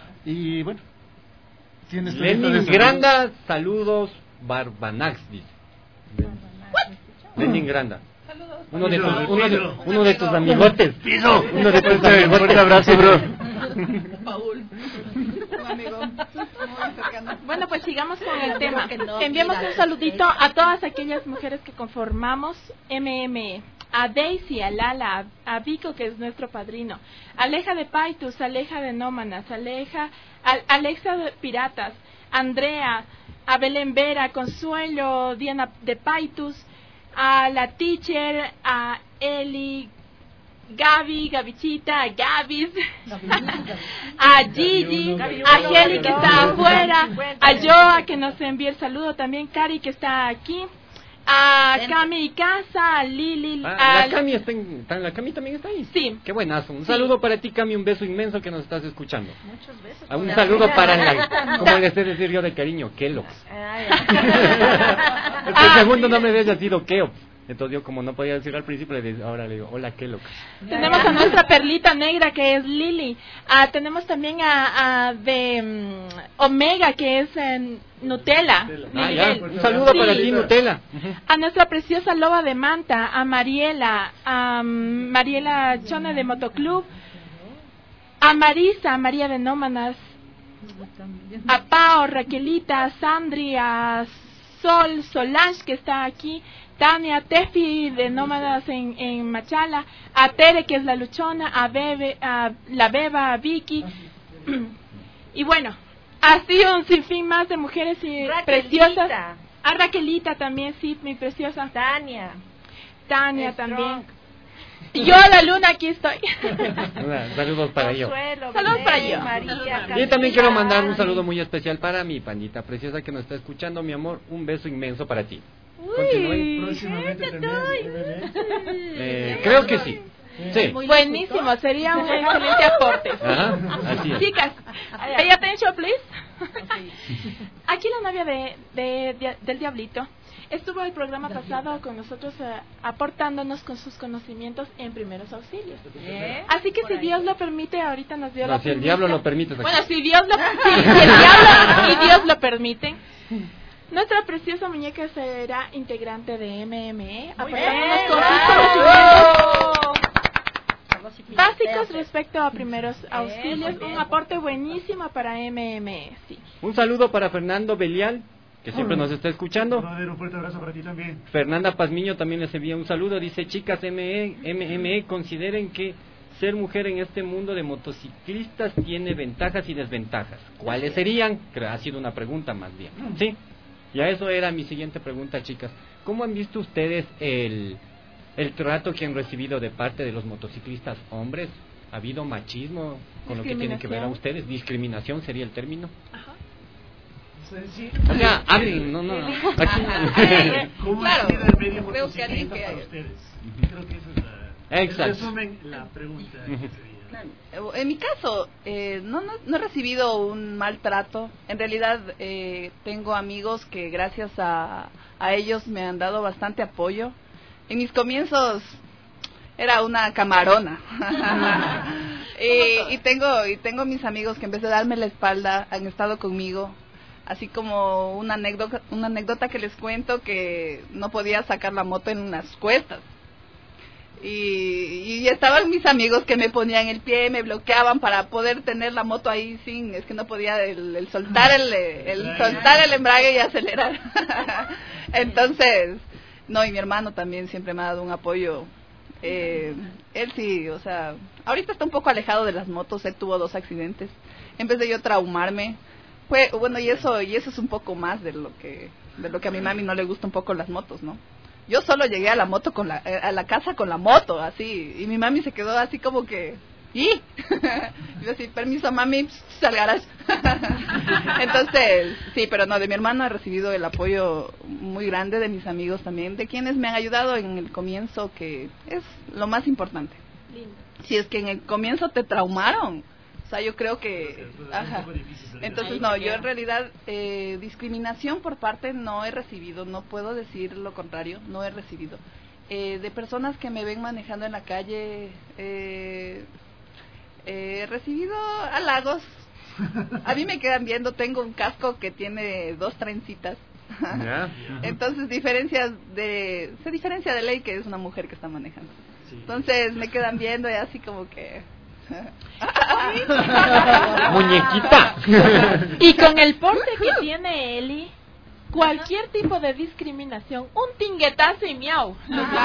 Y bueno, tienes Lenin Granda, saludos, Barbanax, dice. Lenin Granda. Uno de, tus, uno, de, uno de tus amigotes. ¡Piso! Uno de tus amigotes. Un abrazo, bro. Paul, un amigo muy cercano. Bueno, pues sigamos con el tema. Enviamos un saludito a todas aquellas mujeres que conformamos M M E. A Daisy, a Lala, a Vico, que es nuestro padrino, Aleja de Paitus, Aleja de Nómanas, Aleja, a, Alexa de Piratas, Andrea, a Belén Vera, Consuelo, Diana de Paitus, a la teacher, a Eli, Gaby, Gabichita, a Gabis, a Gigi, a Heli que está afuera, a Joa que nos envía el saludo, también Cari que está aquí, a Cami Casa, a Lili, ah, a la Cami está en, la Cami también está ahí. Sí. Qué buenazo. Un sí. saludo para ti, Cami, un beso inmenso que nos estás escuchando. Muchos besos. Un saludo para la, como le sé decir yo de cariño, Kellogg's. El segundo nombre de ella ha sido Keops. Entonces yo, como no podía decir al principio, le digo, ahora le digo, hola Kellogg's. Tenemos a nuestra perlita negra que es Lili. Ah, tenemos también a, a de um, Omega que es eh, Nutella. Ah, ya. Un saludo sí. para ti, Nutella. Uh-huh. A nuestra preciosa loba de Manta, a Mariela, a um, Mariela Chone de Motoclub, a Marisa, María de Nómanas, a Pao, Raquelita, a Sandri, a Sol, Solange que está aquí, Tania, Tefi de Nómadas en, en Machala, a Tere que es la luchona, a Bebe, a la Beba, a Vicky y bueno, así un sinfín más de mujeres y preciosas. A Raquelita también, sí, mi preciosa. Tania. Tania es también. Y yo, la luna, aquí estoy. Saludos para yo. Saludos para yo. María, y también quiero mandar un saludo muy especial para mi pandita preciosa que nos está escuchando, mi amor. Un beso inmenso para ti. Uy, próximamente también. Eh, creo que sí. Sí. Buenísimo, sería un excelente aporte. Ajá, así es. Chicas, pay attention, please. Aquí la novia de, de, de del Diablito estuvo el programa pasado con nosotros uh, aportándonos con sus conocimientos en primeros auxilios. ¿Eh? Así que si Dios lo permite, ahorita nos dio no, la si el diablo lo permite. Bueno, si Dios lo, si, si el diablo y Dios lo permiten, nuestra preciosa muñeca será integrante de M M E, aportándonos con sus conocimientos. básicos respecto a primeros auxilios, un aporte buenísimo para M M E, sí. Un saludo para Fernando Belial, que siempre nos está escuchando. Un fuerte abrazo para ti también. Fernanda Pazmiño también les envía un saludo. Dice: chicas M M E, consideren que ser mujer en este mundo de motociclistas tiene ventajas y desventajas. ¿Cuáles serían? Creo ha sido una pregunta más bien. Sí, ya eso era mi siguiente pregunta, chicas. ¿Cómo han visto ustedes el, el trato que han recibido de parte de los motociclistas hombres? ¿Ha habido machismo con lo que tiene que ver a ustedes? ¿Discriminación sería el término? Ajá. Sí. O sea, hablen, no, no. Aquí. ¿Cómo Claro, ha sido el medio creo que alguien motociclista que para hay. ustedes? Creo que eso es la... Exacto. Resumen la pregunta. Claro. En mi caso, eh, no, no, no he recibido un maltrato. En realidad, eh, tengo amigos que gracias a, a ellos me han dado bastante apoyo. En mis comienzos era una camarona. y, y tengo y tengo mis amigos que en vez de darme la espalda han estado conmigo. Así como una anécdota, una anécdota que les cuento, que no podía sacar la moto en unas cuestas. Y, y estaban mis amigos que me ponían el pie, me bloqueaban para poder tener la moto ahí sin, es que no podía el, el soltar el, el soltar el embrague y acelerar. Entonces, no, y mi hermano también siempre me ha dado un apoyo. Eh, él sí, o sea, ahorita está un poco alejado de las motos, él tuvo dos accidentes. En vez de yo traumarme, fue, bueno, y eso, y eso es un poco más de lo que, de lo que a mi mami no le gusta un poco las motos, ¿no? Yo solo llegué a la moto con la, a la casa con la moto, así, y mi mami se quedó así como que, ¿y? Yo así, permiso mami, al garage. Entonces, sí, pero no, de mi hermano he recibido el apoyo muy grande, de mis amigos también, de quienes me han ayudado en el comienzo, que es lo más importante. Lindo. Si es que en el comienzo te traumaron, o sea, yo creo que, ajá. Entonces, no, yo en realidad eh, discriminación por parte no he recibido, no puedo decir lo contrario, no he recibido. Eh, de personas que me ven manejando en la calle, eh, eh, he recibido halagos. A mí me quedan viendo, tengo un casco que tiene dos trencitas. Entonces, diferencias de, se diferencia de ley que es una mujer que está manejando. Entonces, me quedan viendo y así como que... Muñequita. Y con el porte que tiene Eli, cualquier tipo de discriminación, un tinguetazo y miau.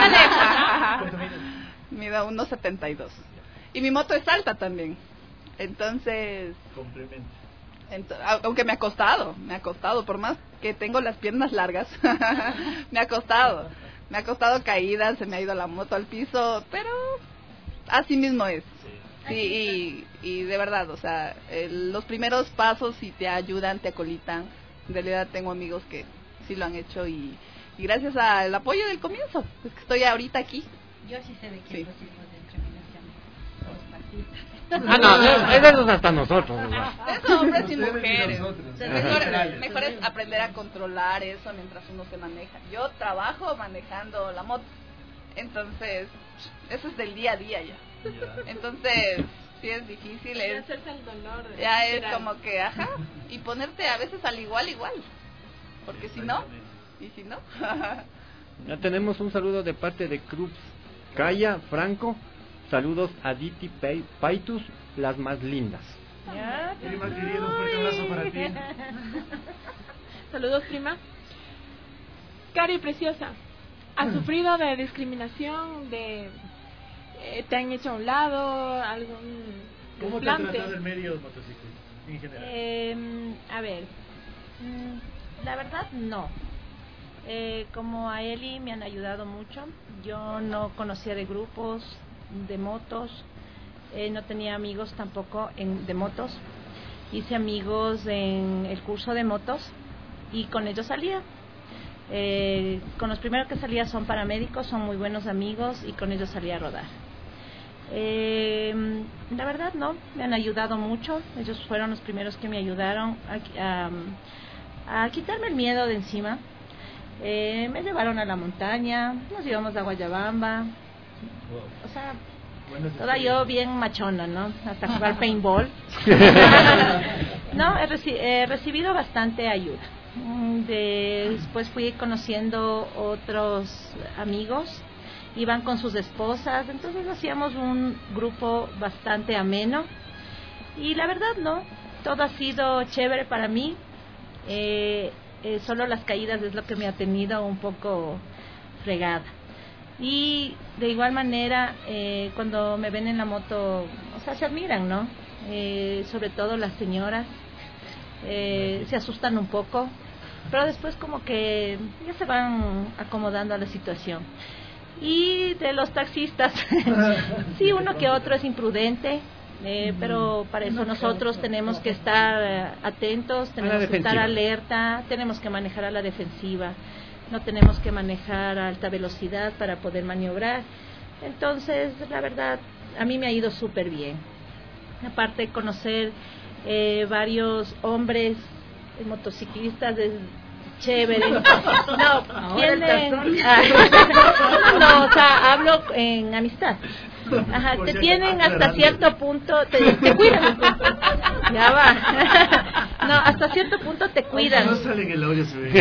Mira, uno setenta y dos. Y mi moto es alta también. Entonces, complemento. Ent- aunque me ha costado, me ha costado, por más que tengo las piernas largas, me ha costado. Me ha costado caídas, se me ha ido la moto al piso, pero así mismo es. Sí, y, y de verdad, o sea, el, los primeros pasos si te ayudan, te acolitan. En realidad tengo amigos que sí lo han hecho y, y gracias al apoyo del comienzo, es que estoy ahorita aquí. Yo sí sé de quién Sí. recibo discriminación. Los taxistas. Ah, no, eso es hasta nosotros. Eso, hombres y mujeres. nosotros. Mejor, mejor es aprender a controlar eso mientras uno se maneja. Yo trabajo manejando la moto, entonces eso es del día a día ya. Entonces, sí es difícil, es, hacerse el dolor de ya es esperar. como que, ajá, y ponerte a veces al igual, igual, porque si no, y si no. Ya tenemos un saludo de parte de Cruz Calla Franco. Saludos a Diti Pay- Paitus, las más lindas. Ya, Prima querido, un fuerte abrazo para ti. Saludos, prima. Cari preciosa, ¿has sufrido de discriminación? De eh, ¿Te han hecho a un lado? ¿Algún ¿Cómo te ha desplante? tratado el medio motociclista en general? Eh, a ver, mm, la verdad no. Eh, como a Eli me han ayudado mucho. Yo no conocía de grupos de motos, eh, no tenía amigos tampoco en, de motos. Hice amigos en el curso de motos y con ellos salía. Eh, con los primeros que salía son paramédicos, son muy buenos amigos y con ellos salía a rodar. Eh, la verdad no, me han ayudado mucho. Ellos fueron los primeros que me ayudaron a, a, a quitarme el miedo de encima. Eh, me llevaron a la montaña, nos llevamos a Guayabamba. O sea, toda yo bien machona, ¿no? Hasta jugar paintball. No, he, reci- he recibido bastante ayuda. Mm, Después fui conociendo otros amigos iban con sus esposas, entonces hacíamos un grupo bastante ameno y la verdad no, todo ha sido chévere para mí, eh, eh, solo las caídas es lo que me ha tenido un poco fregada. Y de igual manera, eh, cuando me ven en la moto, o sea, se admiran, ¿no? Eh, sobre todo las señoras, eh, se asustan un poco, pero después como que ya se van acomodando a la situación. Y de los taxistas, sí, uno que otro es imprudente, eh, pero para eso nosotros tenemos que estar eh, atentos, tenemos que estar alerta, tenemos que manejar a la defensiva. No tenemos que manejar a alta velocidad para poder maniobrar. Entonces, la verdad, a mí me ha ido súper bien. Aparte de conocer eh, varios hombres eh, motociclistas es chévere. No, tienen... No, o sea, hablo en amistad. Ajá, te tienen hasta cierto punto, te, te cuidan. Ya va. No, hasta cierto punto te cuidan. No sale en el audio, se ve.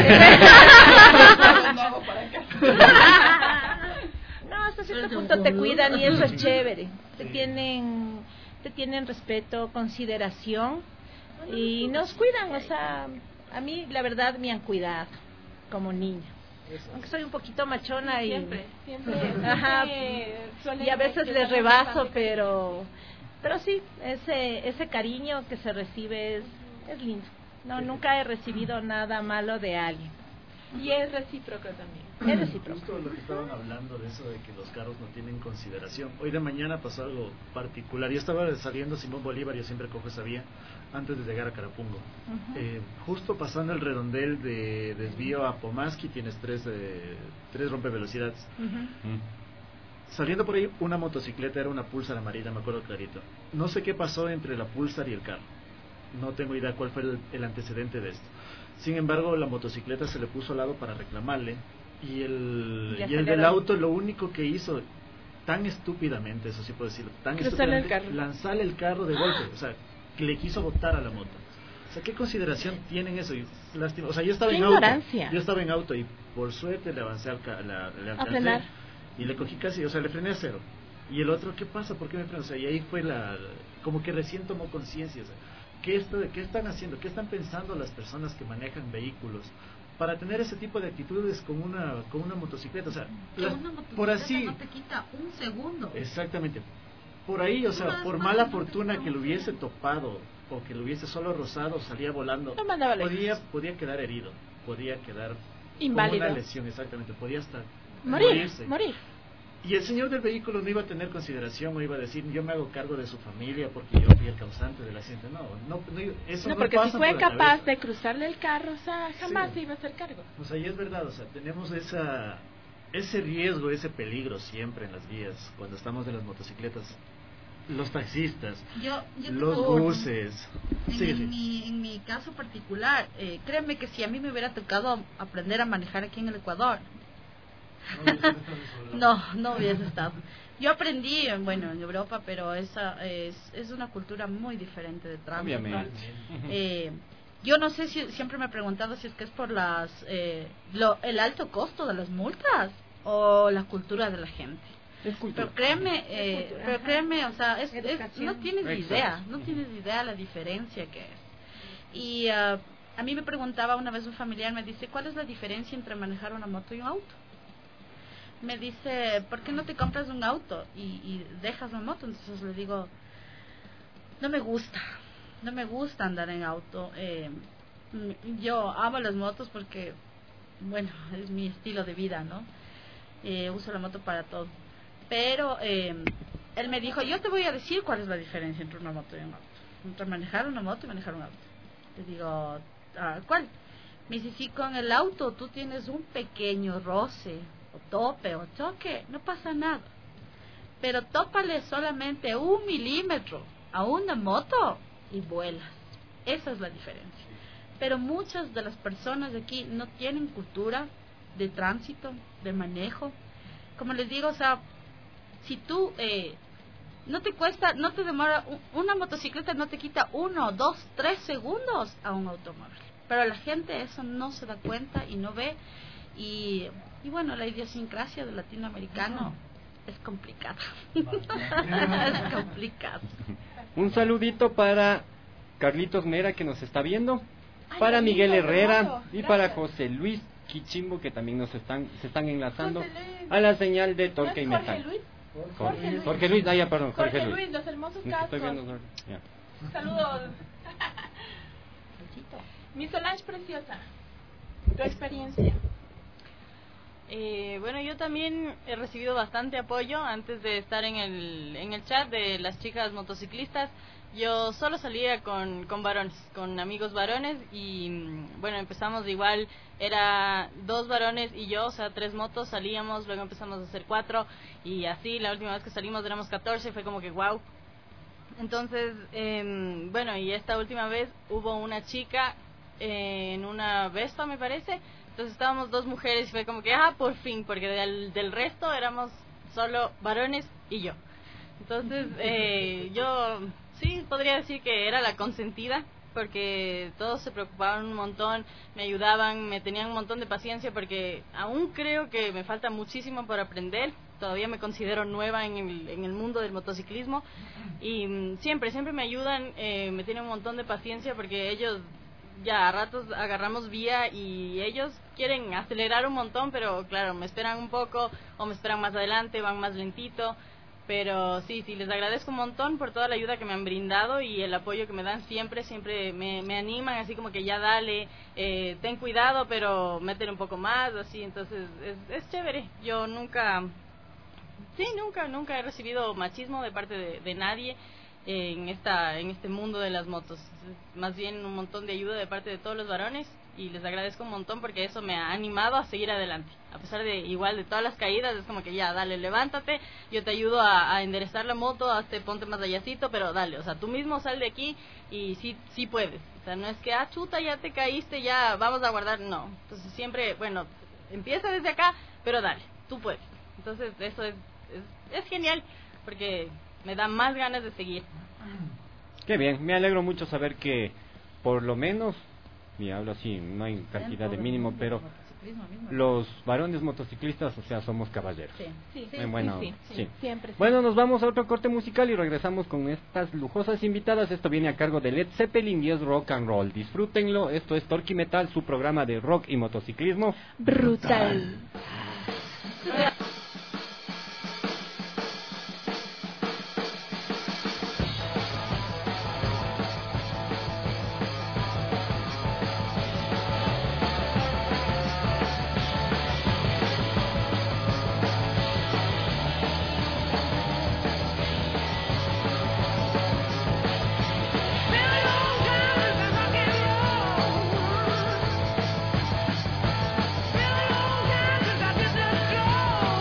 No, hasta cierto punto te cuidan y eso es chévere. Te tienen, te tienen respeto, consideración y nos cuidan. O sea, a mí la verdad me han cuidado como niña. Aunque soy un poquito machona y siempre, siempre, ajá, siempre y a veces les rebaso, pero pero sí, ese ese cariño que se recibe es, es lindo. No, nunca he recibido nada malo de alguien. Y es recíproco también. Es recíproco. Justo lo que estaban hablando de eso de que los carros no tienen consideración. Hoy de mañana pasó algo particular. Yo estaba saliendo Simón Bolívar, yo siempre cojo esa vía antes de llegar a Carapungo. Uh-huh. Eh, justo pasando el redondel de desvío a Pomaski tienes tres, eh, tres rompevelocidades. Uh-huh. Uh-huh. Saliendo por ahí una motocicleta, era una Pulsar amarilla, me acuerdo clarito. No sé qué pasó entre la Pulsar y el carro. No tengo idea cuál fue el, el antecedente de esto. Sin embargo, la motocicleta se le puso al lado para reclamarle y el, y el del auto lo único que hizo, tan estúpidamente, eso sí puedo decirlo, tan estúpidamente, el lanzarle el carro de golpe, o sea, que le quiso botar a la moto. O sea, ¿qué consideración tienen eso? Y lástima, o sea, yo estaba en ignorancia. auto, yo estaba en auto y por suerte le avancé al ca- la, le alcancé y le cogí casi, o sea, le frené a cero. Y el otro, ¿qué pasa? ¿Por qué me frené? O sea, y ahí fue la, como que recién tomó conciencia, o sea, ¿Qué, está, ¿Qué están haciendo? ¿Qué están pensando las personas que manejan vehículos para tener ese tipo de actitudes con una con una motocicleta? O sea, la, una motocicleta por así no te quita un segundo. Exactamente. Por ahí, o sea, por mala fortuna que lo hubiese topado o que lo hubiese solo rozado, salía volando, no podía podía quedar herido, podía quedar inválido, con una lesión, exactamente, podía hasta morir, morirse. morir. Y el señor del vehículo no iba a tener consideración o iba a decir, yo me hago cargo de su familia porque yo fui el causante del accidente. No, no, no eso no, no porque pasa si fue por la capaz cabeza. de cruzarle el carro, o sea, jamás sí. se iba a hacer cargo. O sea, y es verdad, o sea, tenemos esa ese riesgo, ese peligro siempre en las vías cuando estamos de las motocicletas. Los taxistas, yo, yo los buses. En, sí, en, sí. Mi, en mi caso particular, eh, créeme que si a mí me hubiera tocado aprender a manejar aquí en el Ecuador, no, no hubiese estado. Yo aprendí, bueno, en Europa, pero esa es, es una cultura muy diferente de tránsito. Eh, yo no sé si siempre me he preguntado si es que es por las eh, lo, el alto costo de las multas o la cultura de la gente. Pero créeme, eh, pero créeme, o sea, es, es, no tienes idea, no tienes idea la diferencia que es. Y uh, a mí me preguntaba una vez un familiar, me dice, ¿cuál es la diferencia entre manejar una moto y un auto? Me dice, ¿por qué no te compras un auto y, y dejas la moto? Entonces le digo, no me gusta, no me gusta andar en auto. Eh, yo amo las motos porque, bueno, es mi estilo de vida, ¿no? Eh, uso la moto para todo. Pero eh, él me dijo, yo te voy a decir cuál es la diferencia entre una moto y un auto. Entre manejar una moto y manejar un auto. Le digo, ah, ¿cuál? Me dice, si con el auto tú tienes un pequeño roce, o tope, o choque, no pasa nada. Pero tópale solamente un milímetro a una moto y vuelas. Esa es la diferencia. Pero muchas de las personas de aquí no tienen cultura de tránsito, de manejo. Como les digo, o sea, si tú eh, no te cuesta, no te demora, una motocicleta no te quita uno, dos, tres segundos a un automóvil. Pero la gente eso no se da cuenta y no ve. Y, y bueno, la idiosincrasia del latinoamericano es complicada. Es complicado. Un saludito para Carlitos Mera, que nos está viendo, Ay, para Carlitos, Miguel Herrera hermoso. y Gracias. para José Luis Quichimbo, que también nos están se están enlazando José Luis. a la señal de ¿No Torque y es Jorge Metal. Luis? Jorge, Jorge Luis. Jorge Luis, ah, ya, perdón, Jorge, Jorge Luis. Luis, los hermosos Estoy cascos. viendo, Jorge, ya. Saludos. Mi Solange preciosa, tu experiencia. Eh, bueno, yo también he recibido bastante apoyo antes de estar en el, en el chat de las chicas motociclistas. Yo solo salía con, con varones, con amigos varones y mm, bueno, empezamos igual, era dos varones y yo, o sea, tres motos, salíamos, luego empezamos a hacer cuatro y así, la última vez que salimos éramos catorce, fue como que wow. Entonces, eh, bueno, y esta última vez hubo una chica eh, en una Vespa, me parece. Entonces estábamos dos mujeres y fue como que, ah, por fin, porque del, del resto éramos solo varones y yo. Entonces, eh, yo sí podría decir que era la consentida, porque todos se preocupaban un montón, me ayudaban, me tenían un montón de paciencia, porque aún creo que me falta muchísimo por aprender. Todavía me considero nueva en el, en el mundo del motociclismo y mm, siempre, siempre me ayudan, eh, me tienen un montón de paciencia porque ellos ya a ratos agarramos vía y ellos quieren acelerar un montón, pero claro, me esperan un poco o me esperan más adelante, van más lentito, pero sí, sí, les agradezco un montón por toda la ayuda que me han brindado y el apoyo que me dan siempre, siempre me, me animan, así como que ya dale, eh, ten cuidado, pero métele un poco más, así, entonces es, es chévere. Yo nunca, sí, nunca, nunca he recibido machismo de parte de, de nadie en esta en este mundo de las motos, más bien un montón de ayuda de parte de todos los varones y les agradezco un montón porque eso me ha animado a seguir adelante, a pesar de igual de todas las caídas, es como que ya, dale, levántate, yo te ayudo a, a enderezar la moto, hazte, ponte más allácito, pero dale, o sea, tú mismo sal de aquí y sí, sí puedes, o sea, no es que, ah, chuta, ya te caíste, ya vamos a guardar, no, entonces siempre, bueno, empieza desde acá, pero dale, tú puedes, entonces eso es, es, es genial, porque me da más ganas de seguir. Qué bien, me alegro mucho saber que por lo menos, y hablo así, no hay cantidad de mínimo, pero los varones motociclistas, o sea, somos caballeros. Sí, sí, sí, Eh, bueno, sí, sí, sí. siempre. Sí. Bueno, nos vamos a otro corte musical y regresamos con estas lujosas invitadas. Esto viene a cargo de Led Zeppelin y es rock and roll. Disfrútenlo, esto es Torque y Metal, su programa de rock y motociclismo brutal. Go!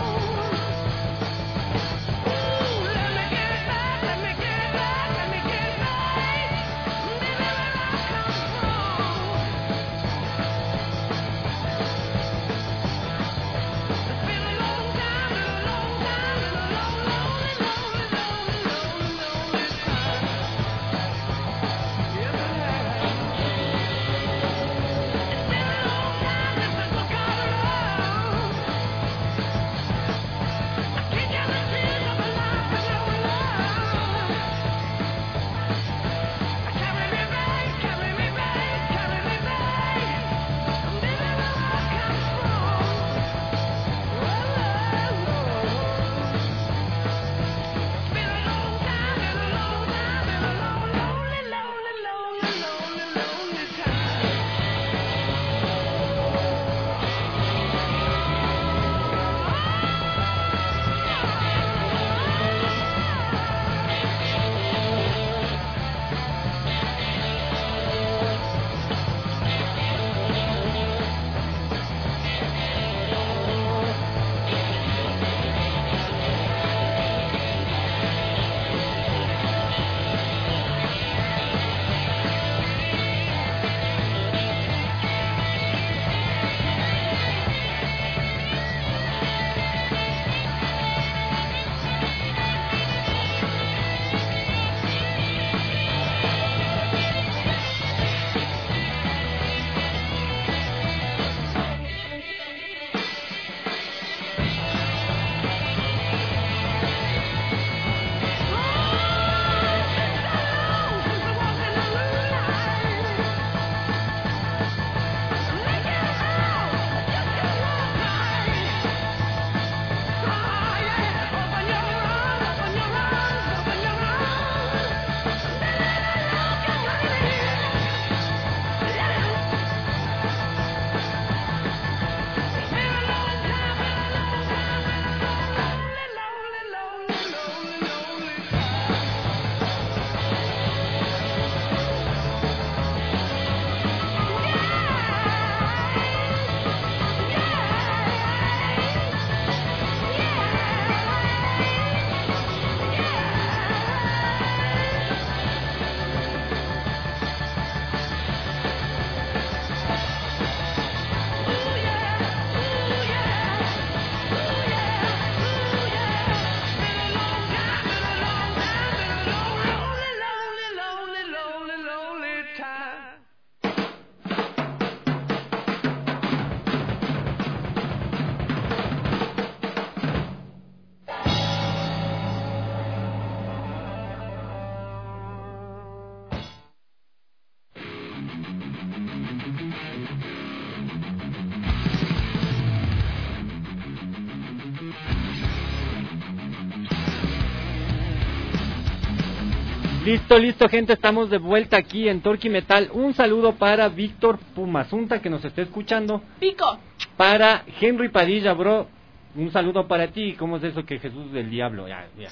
Listo, listo, gente, estamos de vuelta aquí en Torque y Metal. Un saludo para Víctor Pumazunta, que nos está escuchando. ¡Pico! Para Henry Padilla, bro. Un saludo para ti. ¿Cómo es eso que Jesús del diablo? Ya, ya,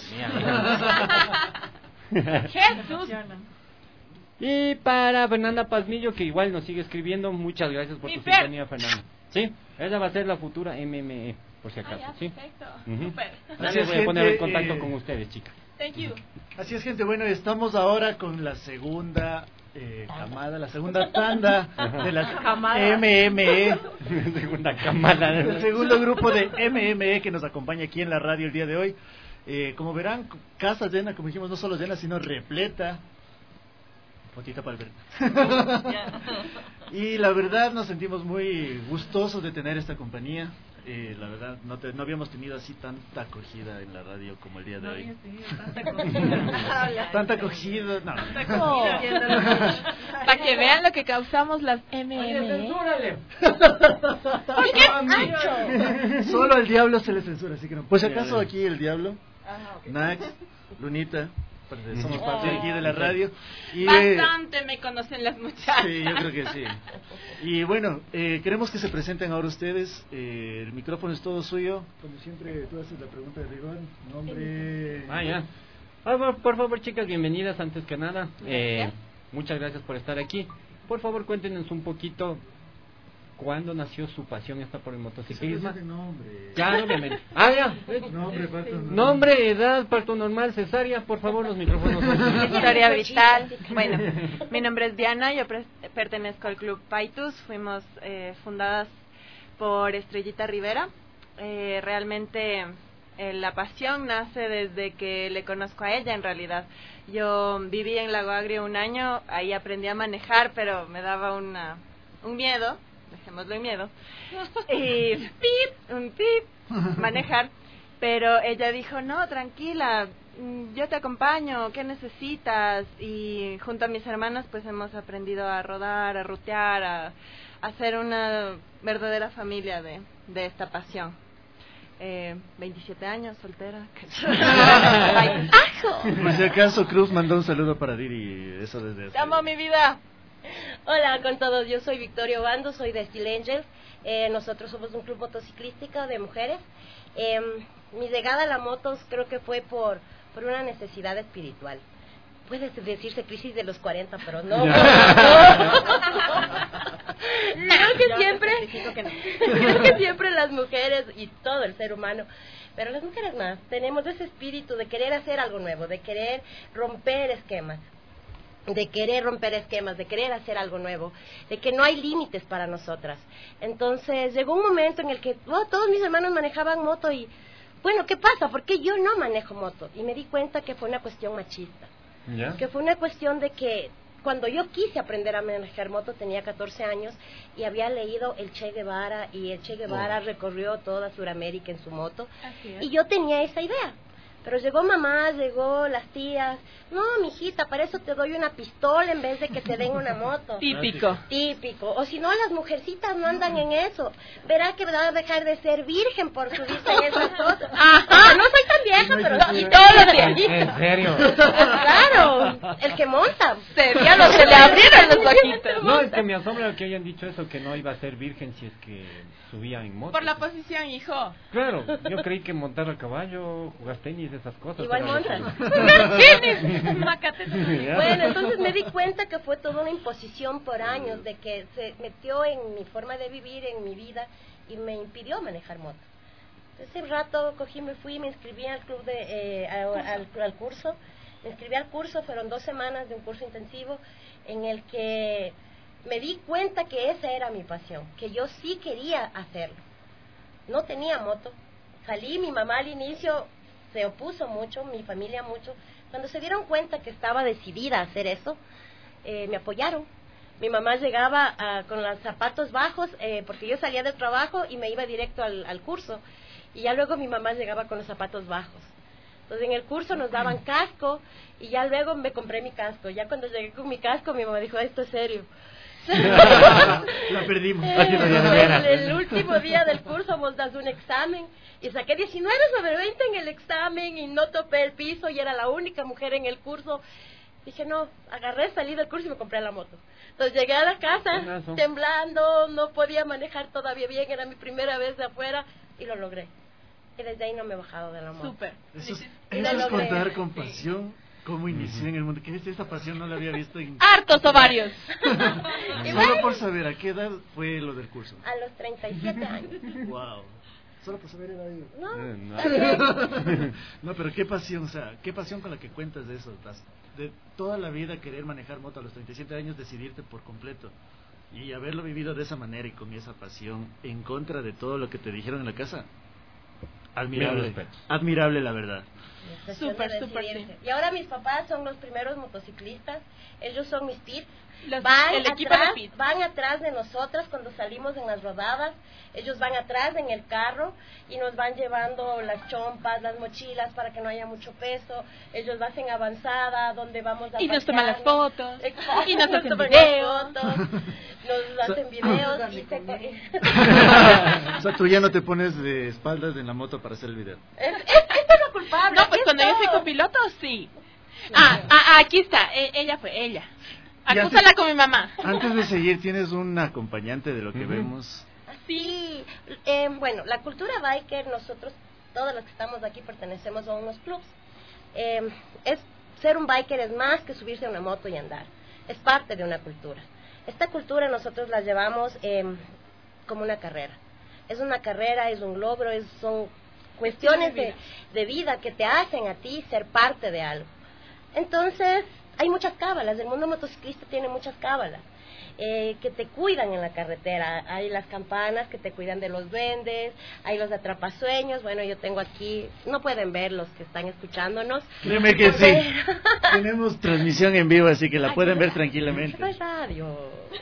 ya. ¡Jesús! Y para Fernanda Pazmillo, que igual nos sigue escribiendo. Muchas gracias por Mi tu Fer. sintonía, Fernanda. Sí, ella va a ser la futura M M E, por si acaso. Ah, ya, ¿sí? perfecto. Uh-huh. Súper. Ya Así me es, voy a poner en gente, contacto eh, con ustedes, chicas. Thank you. Así es, gente, bueno, estamos ahora con la segunda eh, camada, la segunda tanda de las Camada. M M E, Segunda camada. el segundo grupo de M M E que nos acompaña aquí en la radio el día de hoy. Eh, como verán, casa llena, como dijimos, no solo llena, sino repleta. Fotita para Alberto. Y la verdad nos sentimos muy gustosos de tener esta compañía. Eh, la verdad, no, te, no habíamos tenido así tanta acogida en la radio como el día de hoy. Tanta acogida. Tanta acogida, no. Para que vean lo que causamos las M M E. ¿Por qué? Solo al diablo se le censura, así que no. Pues si acaso aquí el diablo, Nax, Lunita, somos parte de aquí de la radio. Y, eh, Bastante me conocen las muchachas. sí, yo creo que sí. Y bueno, eh, queremos que se presenten ahora ustedes. Eh, el micrófono es todo suyo. Como siempre, tú haces la pregunta de rigor. Nombre. Ah, ya. Ah, por, por favor, chicas, bienvenidas antes que nada. Eh, muchas gracias por estar aquí. Por favor, cuéntenos un poquito cuándo nació su pasión esta por el motociclismo. Nombre. Ya, obviamente. Ah, ya. Nombre, parto normal. Nombre, edad, parto normal, cesárea. Por favor, los micrófonos. Historia vital. Bueno, mi nombre es Diana, yo pre- pertenezco al Club Paitus. Fuimos eh, fundadas por Estrellita Rivera. Eh, realmente eh, la pasión nace desde que le conozco a ella, en realidad. Yo viví en Lago Agrio un año, ahí aprendí a manejar, pero me daba una, un miedo, dejémoslo en miedo, y pip, un pip, manejar. Pero ella dijo, no, tranquila, yo te acompaño, ¿qué necesitas? Y junto a mis hermanas pues hemos aprendido a rodar, a rutear, a, a ser una verdadera familia de, de esta pasión. Eh, veintisiete años, soltera. Por si acaso, Cruz mandó un saludo para Diri. Eso desde Te amo, mi vida. Hola con todos, yo soy Victoria Obando, soy de Steel Angels. Eh, nosotros somos un club motociclístico de mujeres. Eh, mi llegada a la motos creo que fue por, por una necesidad espiritual. Puede decirse crisis de los cuarenta, pero no. no. Creo que siempre, creo que siempre las mujeres y todo el ser humano, pero las mujeres más, tenemos ese espíritu de querer hacer algo nuevo, de querer romper esquemas. de querer romper esquemas, de querer hacer algo nuevo, de que no hay límites para nosotras. Entonces llegó un momento en el que oh, todos mis hermanos manejaban moto y, bueno, ¿qué pasa? ¿Por qué yo no manejo moto? Y me di cuenta que fue una cuestión machista, ¿Ya? que fue una cuestión de que cuando yo quise aprender a manejar moto tenía catorce años y había leído el Che Guevara, y el Che Guevara oh. recorrió toda Sudamérica en su moto, y yo tenía esa idea. Pero llegó mamá, llegó las tías. No, mijita, para eso te doy una pistola en vez de que te den una moto. Típico. Típico. O si no, las mujercitas no andan en eso. Verá que va a dejar de ser virgen por subirse en esas cosas. Ajá, no soy tan vieja, pero... Y todos los días. ¿En serio? Claro, el que monta. Se, ya no se le abrieron los ojitos. No, es que me asombra que hayan dicho eso, que no iba a ser virgen si es que subía en moto. Por la posición, hijo. Claro, yo creí que montar a caballo, jugar tenis, esas cosas. Igual montas. Bueno, entonces me di cuenta que fue toda una imposición por años, de que se metió en mi forma de vivir, en mi vida, y me impidió manejar moto. Ese rato cogí, me fui, me inscribí al club de, eh, al, al curso, me inscribí al curso, fueron dos semanas de un curso intensivo en el que me di cuenta que esa era mi pasión, que yo sí quería hacerlo. No tenía moto, salí, mi mamá al inicio se opuso mucho, mi familia mucho. Cuando se dieron cuenta que estaba decidida a hacer eso, eh, me apoyaron. Mi mamá llegaba uh, con los zapatos bajos, eh, porque yo salía del trabajo y me iba directo al, al curso. Y ya luego mi mamá llegaba con los zapatos bajos. Entonces en el curso nos daban casco y ya luego me compré mi casco. Ya cuando llegué con mi casco, mi mamá dijo, esto es serio. La perdimos. El, el último día del curso vos das un examen y saqué diecinueve sobre veinte en el examen y no topé el piso y era la única mujer en el curso. Dije, no, agarré, salí del curso y me compré la moto. Entonces llegué a la casa Buenazo. temblando, no podía manejar todavía bien, era mi primera vez de afuera y lo logré. Y desde ahí no me he bajado de la moto. Súper. Eso es, Y eso lo es logré. contar con pasión cómo inicié en el mundo. ¿Qué es esta pasión? No la había visto en... Hartos ovarios. Y Solo bueno, por saber, ¿a qué edad fue lo del curso? a los treinta y siete años. Wow. Solo por saber edad. digo. No, Eh, no. está bien. No, pero qué pasión, o sea, qué pasión con la que cuentas de eso. las- De toda la vida querer manejar moto, a los treinta y siete años decidirte por completo. Y haberlo vivido de esa manera y con esa pasión, en contra de todo lo que te dijeron en la casa. Admirable. Mis respetos. Admirable, la verdad. Súper, de súper, decidirse. Y ahora mis papás son los primeros motociclistas, ellos son mis pits, Los- van, el equipo atrás, de pits. van atrás de nosotras cuando salimos en las rodadas, ellos van atrás en el carro y nos van llevando las chompas, las mochilas para que no haya mucho peso, ellos hacen avanzada, donde vamos a Y nos toman las pasearnos. fotos. Exacto, Y nos hacen toman videos. las fotos, nos hacen videos y se... O sea, tú ya no te pones de espaldas en la moto para hacer el video. Es, es, esto es lo culpable. No, pues aquí cuando yo fui estoy. copiloto, sí. Ah, ah, aquí está. E- ella fue, ella. Acúsala con mi mamá. Antes de seguir, tienes un acompañante de lo que Ujú. vemos. Sí, eh, bueno, la cultura biker, nosotros, todos los que estamos aquí pertenecemos a unos clubs. Eh, es ser un biker es más que subirse a una moto y andar. Es parte de una cultura. Esta cultura nosotros la llevamos eh, como una carrera. Es una carrera, es un logro, es, son cuestiones de, de vida que te hacen a ti ser parte de algo. Entonces, hay muchas cábalas, el mundo motociclista tiene muchas cábalas eh, que te cuidan en la carretera. Hay las campanas que te cuidan de los duendes, hay los atrapasueños. Bueno, yo tengo aquí, no pueden ver los que están escuchándonos. Créeme que sí. Tenemos transmisión en vivo, así que la pueden ver tranquilamente. No es radio.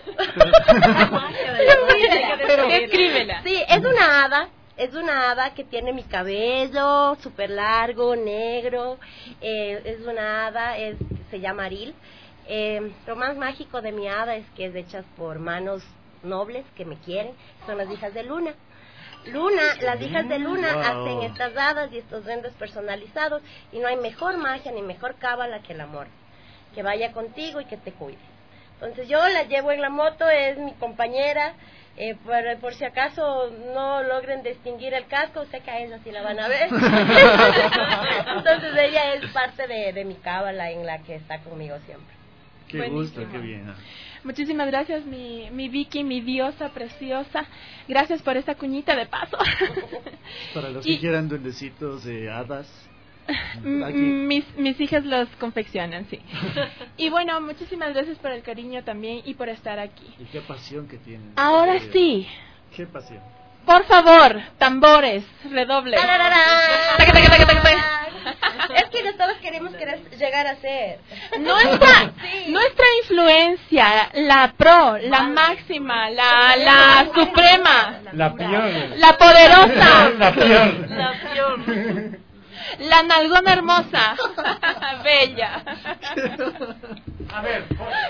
Pero escríbela. Sí, es una hada. Es una hada que tiene mi cabello súper largo, negro. Eh, es una hada, es, se llama Aril. Eh, lo más mágico de mi hada es que es hecha por manos nobles que me quieren. Son las hijas de Luna. Luna, las hijas de Luna Wow. hacen estas hadas y estos duendes personalizados. Y no hay mejor magia ni mejor cábala que el amor. Que vaya contigo y que te cuide. Entonces yo la llevo en la moto, es mi compañera. Eh, por, por si acaso no logren distinguir el casco, sé que a ella sí la van a ver. Entonces ella es parte de, de mi cábala en la que está conmigo siempre. Qué Buenísimo. gusto, qué bien. ah. Muchísimas gracias, mi, mi Vicky, mi diosa preciosa. Gracias por esta cuñita de paso. Para los Y- que quieran duendecitos, eh, hadas. M- Aquí. Mis, mis hijas los confeccionan, sí. Y bueno, muchísimas gracias por el cariño también y por estar aquí. Y qué pasión que tienen. Ahora Qué- sí, Qué pasión. por favor, tambores, redoble. Taca, taca, taca, taca, taca. Es que nosotros queremos querer llegar a ser. Nuestra, nuestra influencia, la pro, la máxima, la, la suprema, La peor. la poderosa, La peor. la peor. La nalgona hermosa, bella. A ver,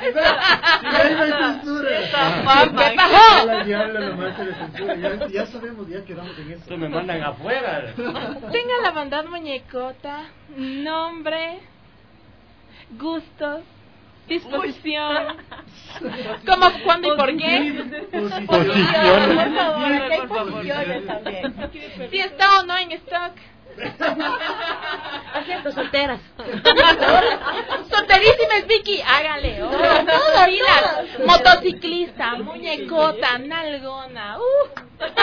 ¿Qué pasó? La diabla nomás se le censura. Ya, ya sabemos, ya quedamos en eso. Esto me mandan afuera. Tenga la bondad, muñecota, nombre, gustos, disposición, cómo, cuándo y por qué. Posición. Por favor, Hay por favor. posiciones también. Si está o no en stock. Por cierto, solteras. Solterísima es Vicky, hágale. Oh, todo, pilas. Motociclista, muñecota, nalgona. Uh.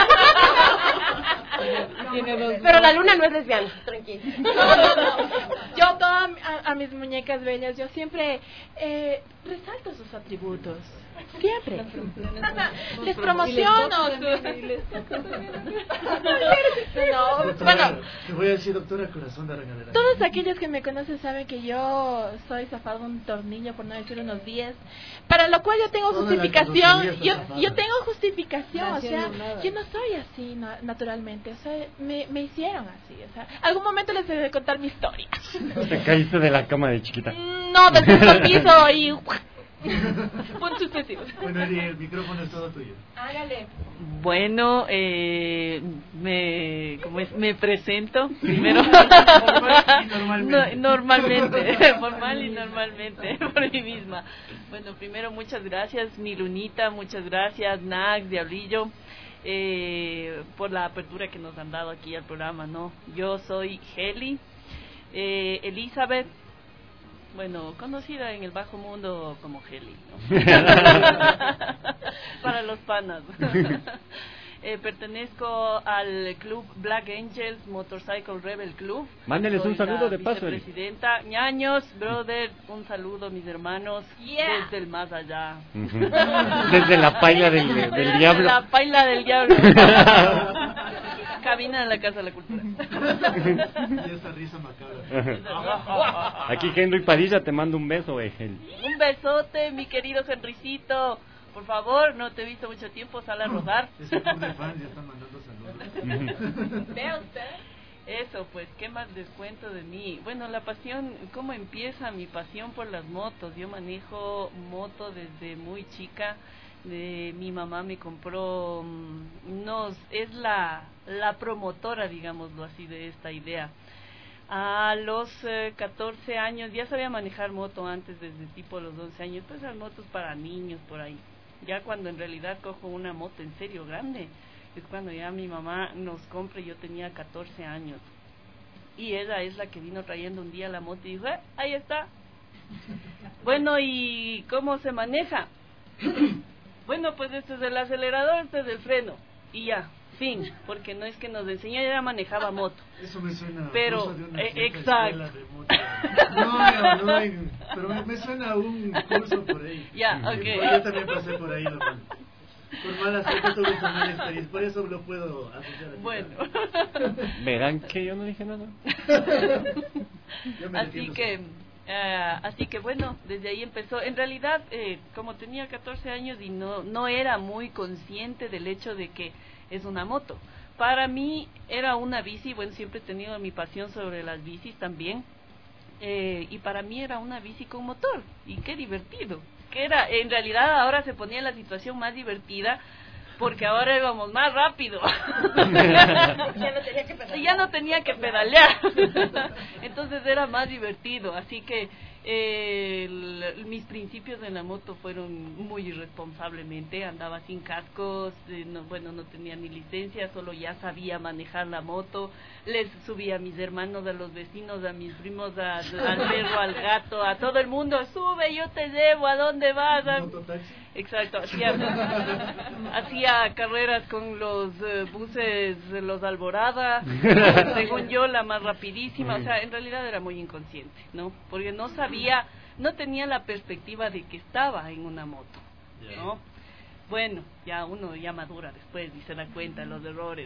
Pero la luna no es lesbiana, tranquila. No, no, no. Yo toda a, a mis muñecas bellas, yo siempre eh, resalto sus atributos. Siempre. Les promociono. No, bueno, Te voy a decir, doctora, corazón de regadera. todos aquellos que me conocen saben que yo soy zafado un tornillo, por no decir unos diez, para lo cual yo tengo Toda la justificación. carrocería está Yo, zafada. yo tengo justificación, o Nació sea, de nada. yo no soy así na- naturalmente, o sea, me, me hicieron así, o sea, algún momento les he de contar mi historia. Te caíste de la cama de chiquita. No, del sexto piso y Pon suspensivo. Bueno, Eli, el micrófono es todo tuyo. Hágale. Bueno, eh, me, ¿cómo es? Me presento primero. Formal y normalmente. No, normalmente, formal y normalmente, por mí misma. Bueno, primero muchas gracias, mi Lunita, muchas gracias, Nax, Diablillo, eh, por la apertura que nos han dado aquí al programa, ¿no? Yo soy Heli, eh, Elizabeth. Bueno, conocida en el bajo mundo como Heli, ¿no? Para los panas. eh, pertenezco al club Black Angels Motorcycle Rebel Club. Mándeles Soy un saludo la de paso. Presidenta, ñaños, brother, un saludo mis hermanos, Yeah. desde el más allá. Desde la paila del, del Desde diablo. la paila del diablo. Cabina en la Casa de la Cultura. Y esa risa macabra. Aquí Henry Padilla te mando un beso, Egel. Un besote, mi querido Henrycito. Por favor, no te he visto mucho tiempo, sal a rodar. Ese club de fans ya están mandando saludos. ¿Ve usted? Eso, pues, ¿qué más les cuento de mí? Bueno, la pasión, ¿cómo empieza mi pasión por las motos? Yo manejo moto desde muy chica. De, mi mamá me compró, nos es la, la promotora, digámoslo así, de esta idea. A los eh, catorce años, ya sabía manejar moto antes, desde tipo los once años, pues las motos para niños, por ahí. Ya cuando en realidad cojo una moto en serio grande, es cuando ya mi mamá nos compra, yo tenía catorce años. Y ella es la que vino trayendo un día la moto y dijo, eh, ahí está. Bueno, ¿y cómo se maneja? Bueno, pues este es el acelerador, este es el freno. Y ya, fin, porque no es que nos enseñó, ella manejaba moto. Eso me suena a pero, curso de una eh, cierta exacto. escuela de moto. No, no, no hay, pero me, me suena a un curso por ahí. Ya, ok. Porque yo también pasé por ahí, local. Por mala suerte tuve esa mala experiencia, por eso lo puedo asociar. Bueno. Verán que yo no dije nada. Así que... Uh, así que bueno, desde ahí empezó. En realidad, eh, como tenía catorce años y no no era muy consciente del hecho de que es una moto. Para mí era una bici, bueno, siempre he tenido mi pasión sobre las bicis también. Eh, y para mí era una bici con motor. Y qué divertido. Que era, en realidad ahora se ponía la situación más divertida porque ahora íbamos más rápido. Ya no tenía que pedalear. Ya no tenía que pedalear. Entonces era más divertido. Así que eh, el, mis principios en la moto fueron muy irresponsablemente. Andaba sin cascos, eh, no, bueno, no tenía ni licencia, solo ya sabía manejar la moto. Les subía a mis hermanos, a los vecinos, a mis primos, a, al perro, al gato, a todo el mundo. Sube, yo te llevo, ¿a dónde vas? ¿Mototaxi? Exacto, hacía, hacía carreras con los uh, buses, los Alborada, según yo la más rapidísima, o sea, en realidad era muy inconsciente, ¿no? Porque no sabía, no tenía la perspectiva de que estaba en una moto, ¿no? Bueno, ya uno ya madura después y se da cuenta de los errores.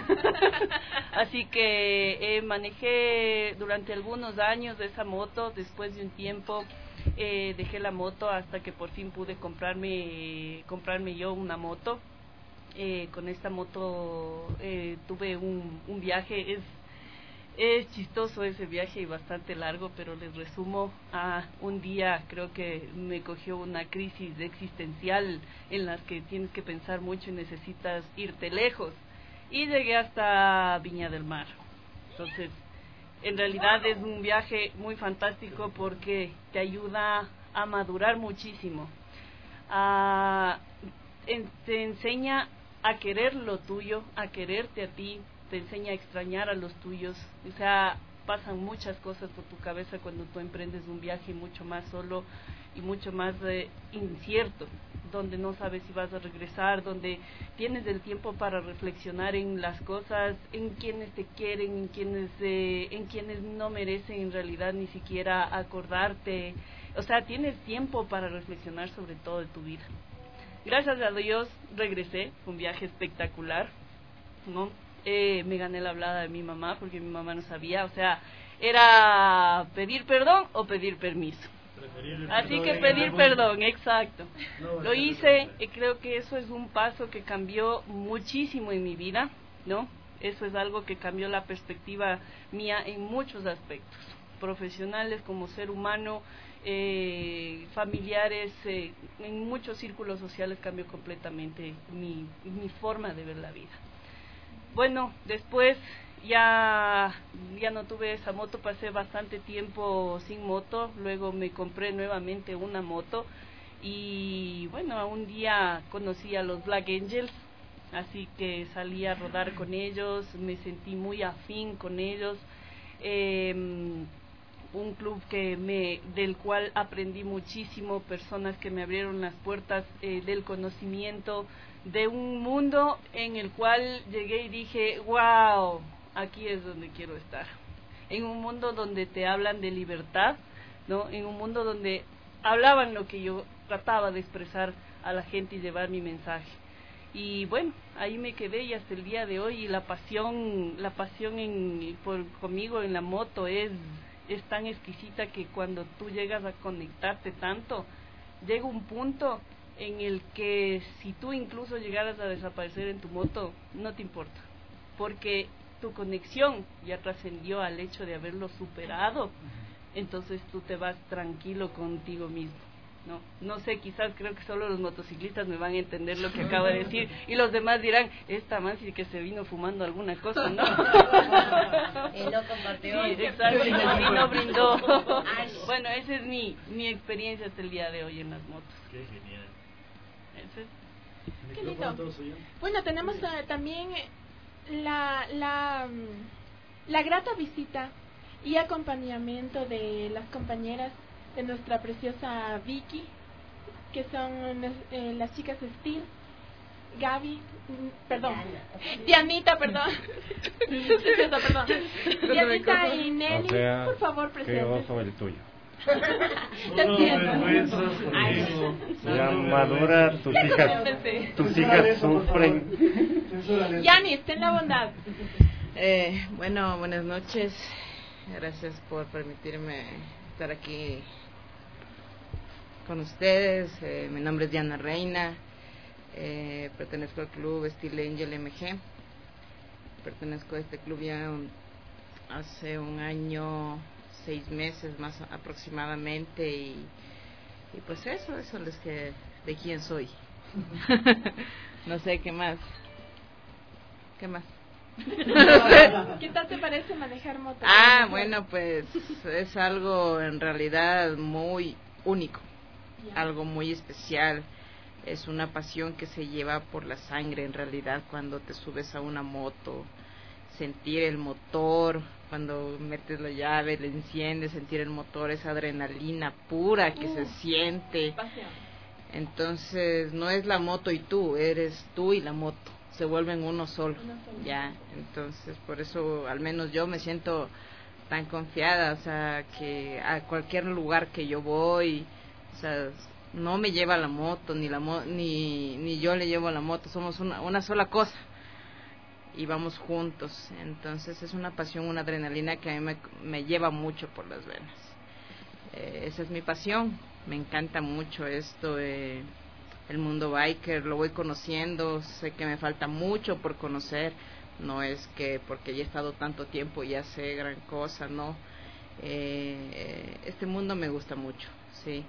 Así que eh, manejé durante algunos años esa moto, después de un tiempo eh, dejé la moto hasta que por fin pude comprarme comprarme yo una moto. Eh, con esta moto eh, tuve un, un viaje, es es chistoso ese viaje y bastante largo, pero les resumo a un día creo que me cogió una crisis existencial en las que tienes que pensar mucho y necesitas irte lejos, y llegué hasta Viña del Mar. Entonces en realidad es un viaje muy fantástico porque te ayuda a madurar muchísimo, a, en, te enseña a querer lo tuyo, a quererte a ti, te enseña a extrañar a los tuyos. O sea, pasan muchas cosas por tu cabeza cuando tú emprendes un viaje mucho más solo y mucho más eh, incierto, donde no sabes si vas a regresar, donde tienes el tiempo para reflexionar en las cosas, en quienes te quieren, en quienes eh, en quienes no merecen en realidad ni siquiera acordarte. O sea, tienes tiempo para reflexionar sobre todo de tu vida. Gracias a Dios regresé, fue un viaje espectacular, ¿no? Eh, me gané la hablada de mi mamá porque mi mamá no sabía, o sea, era pedir perdón o pedir permiso. Así que pedir perdón, exacto. Lo hice y creo que eso es un paso que cambió muchísimo en mi vida, ¿no? Eso es algo que cambió la perspectiva mía en muchos aspectos, profesionales, como ser humano, eh, familiares, eh, en muchos círculos sociales cambió completamente mi, mi forma de ver la vida. Bueno, después ya, ya no tuve esa moto, pasé bastante tiempo sin moto, luego me compré nuevamente una moto y bueno, un día conocí a los Black Angels, así que salí a rodar con ellos, me sentí muy afín con ellos, eh, un club que me, del cual aprendí muchísimo, personas que me abrieron las puertas eh, del conocimiento, de un mundo en el cual llegué y dije, wow, aquí es donde quiero estar, en un mundo donde te hablan de libertad, ¿no? En un mundo donde hablaban lo que yo trataba de expresar a la gente y llevar mi mensaje. Y bueno, ahí me quedé y hasta el día de hoy, y la pasión, la pasión en, por, conmigo en la moto es, es tan exquisita que cuando tú llegas a conectarte tanto, llega un punto en el que si tú incluso llegaras a desaparecer en tu moto, no te importa, porque tu conexión ya trascendió al hecho de haberlo superado, entonces tú te vas tranquilo contigo mismo, ¿no? No sé, quizás creo que solo los motociclistas me van a entender lo que acabo de decir, y los demás dirán, esta man sí que se vino fumando alguna cosa, ¿no? Y no compartió. Sí, exacto, y no brindó. Bueno, esa es mi, mi experiencia hasta el día de hoy en las motos. Qué genial. Ese es. Qué lindo. Bueno, tenemos uh, también la, la, la grata visita y acompañamiento de las compañeras de nuestra preciosa Vicky, que son eh, las chicas Steel, Gaby, mm, perdón, Dianita, perdón, preciosa, perdón, Dianita y Nelly, o sea, por favor, qué presentes. oso el tuyo. Te siento. Ya madura, tus hijas, tus hijas sufren. Yanis, ten la bondad. Eh, bueno, buenas noches. Gracias por permitirme estar aquí con ustedes. Eh, mi nombre es Diana Reina. Eh, pertenezco al club Steel Angel M G. Pertenezco a este club ya un, hace un año, seis meses más aproximadamente, y, y pues eso, eso es que de quién soy. No sé qué más. ¿Qué más? ¿Qué tal te parece manejar moto? Ah, bueno, pues es algo en realidad muy único, algo muy especial. Es una pasión que se lleva por la sangre en realidad cuando te subes a una moto. Sentir el motor, cuando metes la llave, le enciendes, sentir el motor, esa adrenalina pura que uh, se siente. Pasión. Entonces no es la moto y tú, eres tú y la moto, se vuelven uno solo, uno solo. Ya. Entonces por eso al menos yo me siento tan confiada, o sea, que a cualquier lugar que yo voy, o sea, no me lleva la moto, ni la mo ni ni yo le llevo la moto, somos una, una sola cosa y vamos juntos. Entonces es una pasión, una adrenalina que a mí me, me lleva mucho por las venas. Eh, esa es mi pasión, me encanta mucho esto, eh, el mundo biker, lo voy conociendo, sé que me falta mucho por conocer, no es que porque ya he estado tanto tiempo ya sé gran cosa, no. Eh, este mundo me gusta mucho, sí,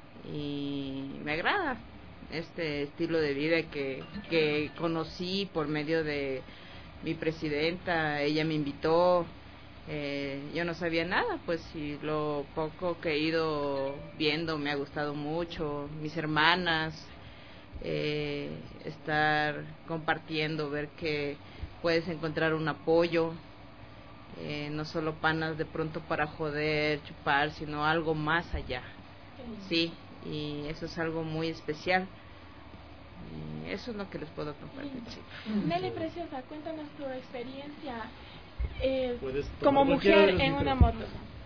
y me agrada este estilo de vida que, que conocí por medio de mi presidenta. Ella me invitó, eh, yo no sabía nada, pues, y lo poco que he ido viendo me ha gustado mucho. Mis hermanas, eh, estar compartiendo, ver que puedes encontrar un apoyo, eh, no solo panas de pronto para joder, chupar, sino algo más allá, sí, y eso es algo muy especial. Y eso es lo que les puedo compartir, chicos. Nelly preciosa, cuéntanos tu experiencia eh, como mujer en una moto.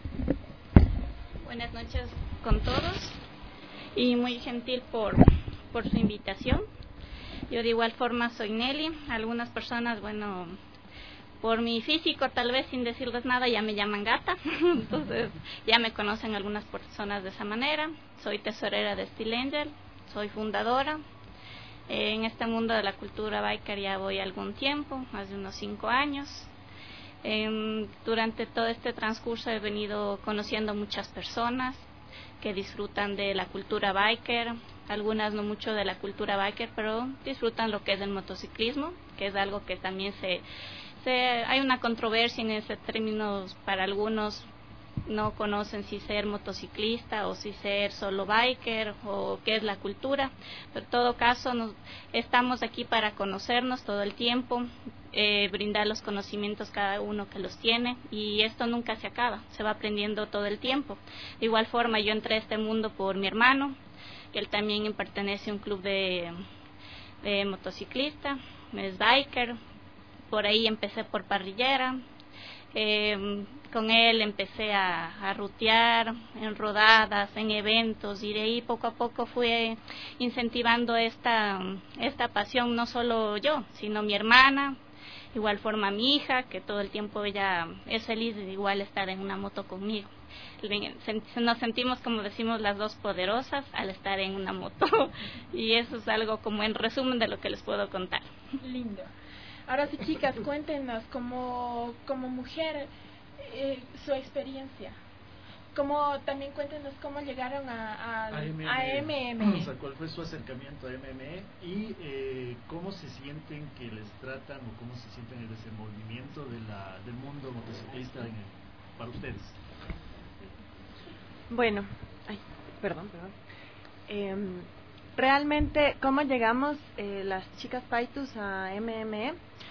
Buenas noches con todos y muy gentil por, por su invitación. Yo de igual forma soy Nelly. Algunas personas, bueno, por mi físico tal vez sin decirles nada ya me llaman gata, entonces ya me conocen algunas personas de esa manera. Soy tesorera de Steel Angel, soy fundadora. En este mundo de la cultura biker ya voy algún tiempo, más de unos cinco años. Eh, durante todo este transcurso he venido conociendo muchas personas que disfrutan de la cultura biker, algunas no mucho de la cultura biker, pero disfrutan lo que es el motociclismo, que es algo que también se, se hay una controversia en ese término. Para algunos no conocen si ser motociclista o si ser solo biker o qué es la cultura, pero en todo caso nos, estamos aquí para conocernos todo el tiempo, eh, brindar los conocimientos cada uno que los tiene, y esto nunca se acaba, se va aprendiendo todo el tiempo. De igual forma yo entré a este mundo por mi hermano, que él también pertenece a un club de, de motociclista, es biker, por ahí empecé por parrillera. Eh, con él empecé a, a rutear en rodadas, en eventos, y de ahí poco a poco fui incentivando esta, esta pasión, no solo yo, sino mi hermana, igual forma mi hija, que todo el tiempo ella es feliz de igual estar en una moto conmigo. Nos sentimos, como decimos, las dos poderosas al estar en una moto, y eso es algo como en resumen de lo que les puedo contar. Lindo. Ahora sí, chicas, cuéntenos como, como mujer eh, su experiencia. Como, también cuéntenos cómo llegaron a, a, a, M M E. a M M E. O sea, ¿cuál fue su acercamiento a M M E y eh, cómo se sienten que les tratan o cómo se sienten el desenvolvimiento de la, del mundo motociclista en el, para ustedes? Bueno, ay, perdón, perdón. Eh, realmente, ¿cómo llegamos eh, las chicas Paitus a M M E?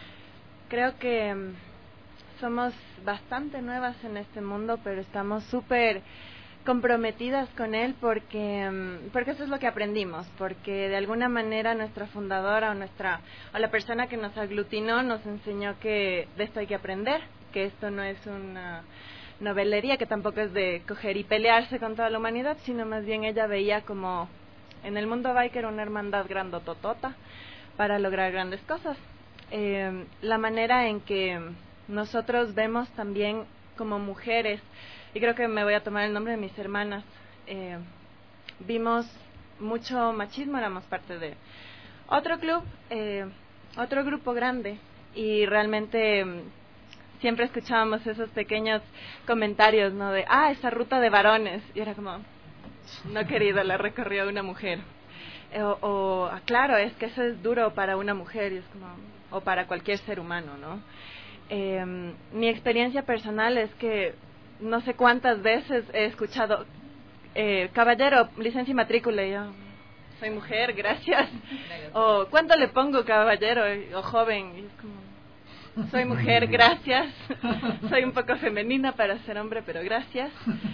Creo que um, somos bastante nuevas en este mundo, pero estamos súper comprometidas con él porque um, porque eso es lo que aprendimos, porque de alguna manera nuestra fundadora o nuestra o la persona que nos aglutinó nos enseñó que de esto hay que aprender, que esto no es una novelería, que tampoco es de coger y pelearse con toda la humanidad, sino más bien ella veía como en el mundo biker una hermandad grandototota para lograr grandes cosas. Eh, la manera en que nosotros vemos también como mujeres, y creo que me voy a tomar el nombre de mis hermanas, eh, vimos mucho machismo, éramos parte de otro club, eh, otro grupo grande, y realmente siempre escuchábamos esos pequeños comentarios, ¿no? De, ah, esa ruta de varones, y era como, no, querido, la recorrió una mujer. O, o, claro, es que eso es duro para una mujer, y es como, o para cualquier ser humano, ¿no? Eh, mi experiencia personal es que no sé cuántas veces he escuchado, eh, caballero, licencia y matrícula, y yo, soy mujer, gracias. O, ¿cuánto le pongo, caballero o joven? Y es como, soy mujer, gracias. Soy un poco femenina para ser hombre, pero gracias.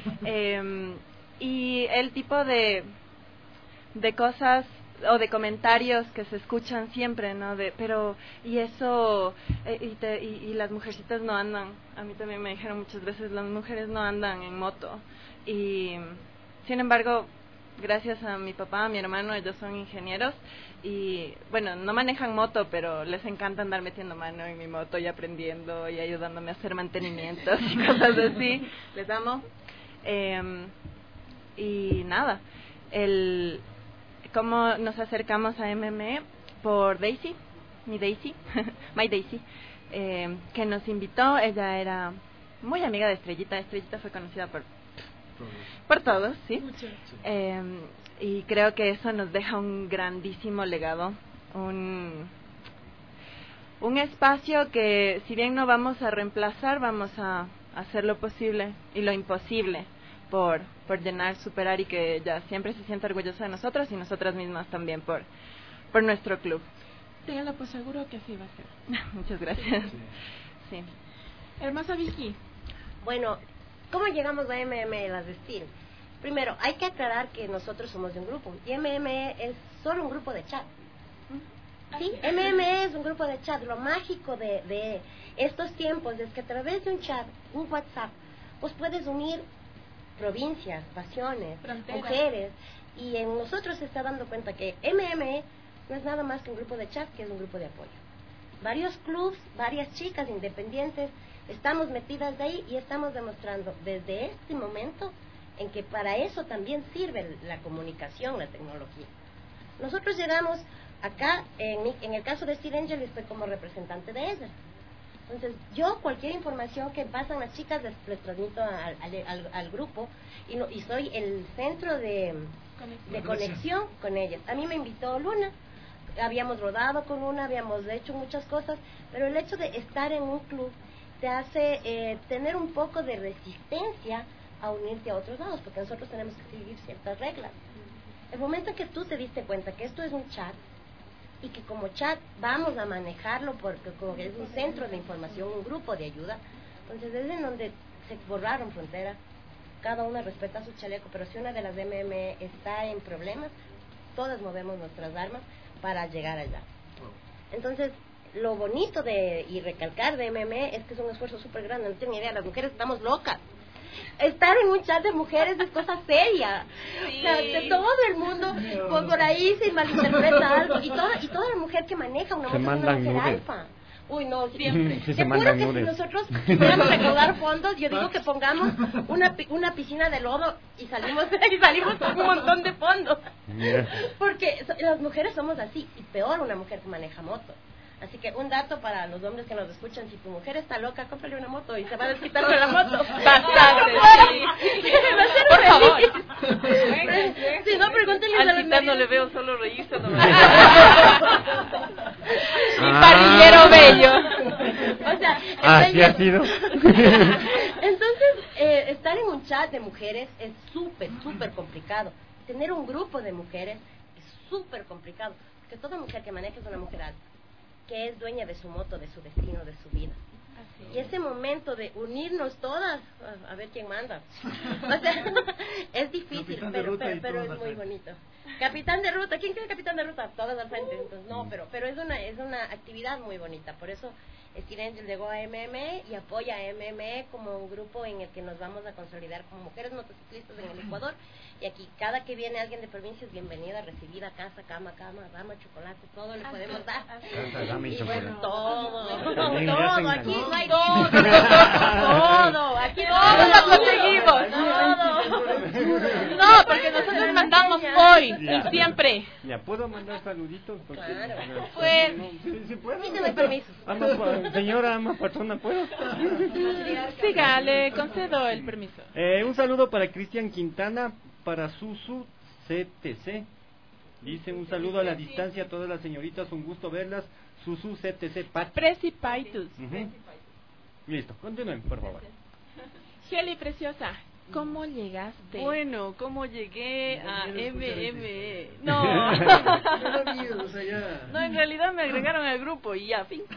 Eh, y el tipo de de cosas o de comentarios que se escuchan siempre, ¿no? De, pero, y eso, eh, y, te, y, y las mujercitas no andan. A mí también me dijeron muchas veces, las mujeres no andan en moto. Y, sin embargo, gracias a mi papá, a mi hermano, ellos son ingenieros y, bueno, no manejan moto, pero les encanta andar metiendo mano en mi moto y aprendiendo y ayudándome a hacer mantenimientos y cosas así. Les amo. Eh, y nada, el cómo nos acercamos a M M E por Daisy, mi Daisy, my Daisy, eh, que nos invitó. Ella era muy amiga de Estrellita. Estrellita fue conocida por por todos, sí. Eh, y creo que eso nos deja un grandísimo legado, un un espacio que, si bien no vamos a reemplazar, vamos a hacer lo posible y lo imposible por por llenar, superar, y que ella siempre se sienta orgullosa de nosotros y nosotras mismas también por por nuestro club. Téngalo por seguro que así va a ser. Muchas gracias. Sí. Sí. Hermosa Vicky. Bueno, ¿cómo llegamos a M M E, las Destino? Primero, hay que aclarar que nosotros somos de un grupo y M M E es solo un grupo de chat. Sí, M M E es un grupo de chat. Lo mágico de, de estos tiempos es que a través de un chat, un WhatsApp, pues puedes unir provincias, pasiones, fronteras, mujeres, y en nosotros se está dando cuenta que M M E no es nada más que un grupo de chat, que es un grupo de apoyo. Varios clubs, varias chicas independientes, estamos metidas de ahí y estamos demostrando desde este momento en que para eso también sirve la comunicación, la tecnología. Nosotros llegamos acá, en, mi, en el caso de Steve Angel, estoy como representante de ella. Entonces, yo cualquier información que pasan las chicas les, les transmito al, al, al, al grupo y, no, y soy el centro de, de conexión con ellas. A mí me invitó Luna, habíamos rodado con Luna, habíamos hecho muchas cosas, pero el hecho de estar en un club te hace eh, tener un poco de resistencia a unirte a otros lados, porque nosotros tenemos que seguir ciertas reglas. El momento en que tú te diste cuenta que esto es un chat, y que como chat vamos a manejarlo porque como que es un centro de información, un grupo de ayuda, entonces es en donde se borraron fronteras, cada una respeta su chaleco, pero si una de las M M E está en problemas, todas movemos nuestras armas para llegar allá. Entonces, lo bonito de y recalcar de M M E es que es un esfuerzo súper grande, no tienen idea, las mujeres estamos locas. Estar en un chat de mujeres es cosa seria. Sí. O sea, de todo el mundo, por, por ahí se malinterpreta algo. Y toda, y toda la mujer que maneja una moto es una mujer alfa. Uy, no, siempre. Sí, Seguro que nudes. Si nosotros quisiéramos recaudar fondos, yo digo que pongamos una, una piscina de lodo y salimos, y salimos con un montón de fondos. Yeah. Porque las mujeres somos así, y peor una mujer que maneja moto. Así que un dato para los hombres que nos escuchan, si tu mujer está loca, cómprale una moto y se va a desquitar de la moto. Bastante, sí. Por favor. Si no, pregúntenle a los maridos. No le veo solo reírse. No me Mi parrillero bello. O sea, así ha sido. Entonces, eh, estar en un chat de mujeres es súper, súper complicado. Tener un grupo de mujeres es súper complicado. Porque toda mujer que maneja es una mujer alta, que es dueña de su moto, de su destino, de su vida. Así. Y ese momento de unirnos todas, a, a ver quién manda. O sea, es difícil, pero, pero, pero es muy bonito. Capitán de ruta, ¿quién quiere capitán de ruta? Todas al frente. Entonces, no, pero pero es una es una actividad muy bonita. Por eso Skin Angel llegó a M M E y apoya a M M E como un grupo en el que nos vamos a consolidar como mujeres motociclistas en el Ecuador. Y aquí cada que viene alguien de provincia es bienvenida, recibida, casa, cama, cama, dama, chocolate, todo le podemos dar. Y bueno, todo, todo, aquí no hay todo, todo, aquí todo lo conseguimos, todo. No, porque nosotros mandamos hoy y siempre. ¿Ya puedo mandar saluditos? Porque, claro. Pues, no, sí, sí puedo. Pídeme permiso. Ama, señora, ama persona, ¿puedo? Siga, le concedo el permiso. Eh, un saludo para Cristian Quintana, para Susu C T C. Dice un saludo a la distancia a todas las señoritas, un gusto verlas. Susu C T C Pat. Precipaitus. Uh-huh. Listo, continúen, por favor. Shelly Preciosa, ¿cómo llegaste? Bueno, ¿cómo llegué a M M E? No. No, en realidad me agregaron al grupo y ya, fin.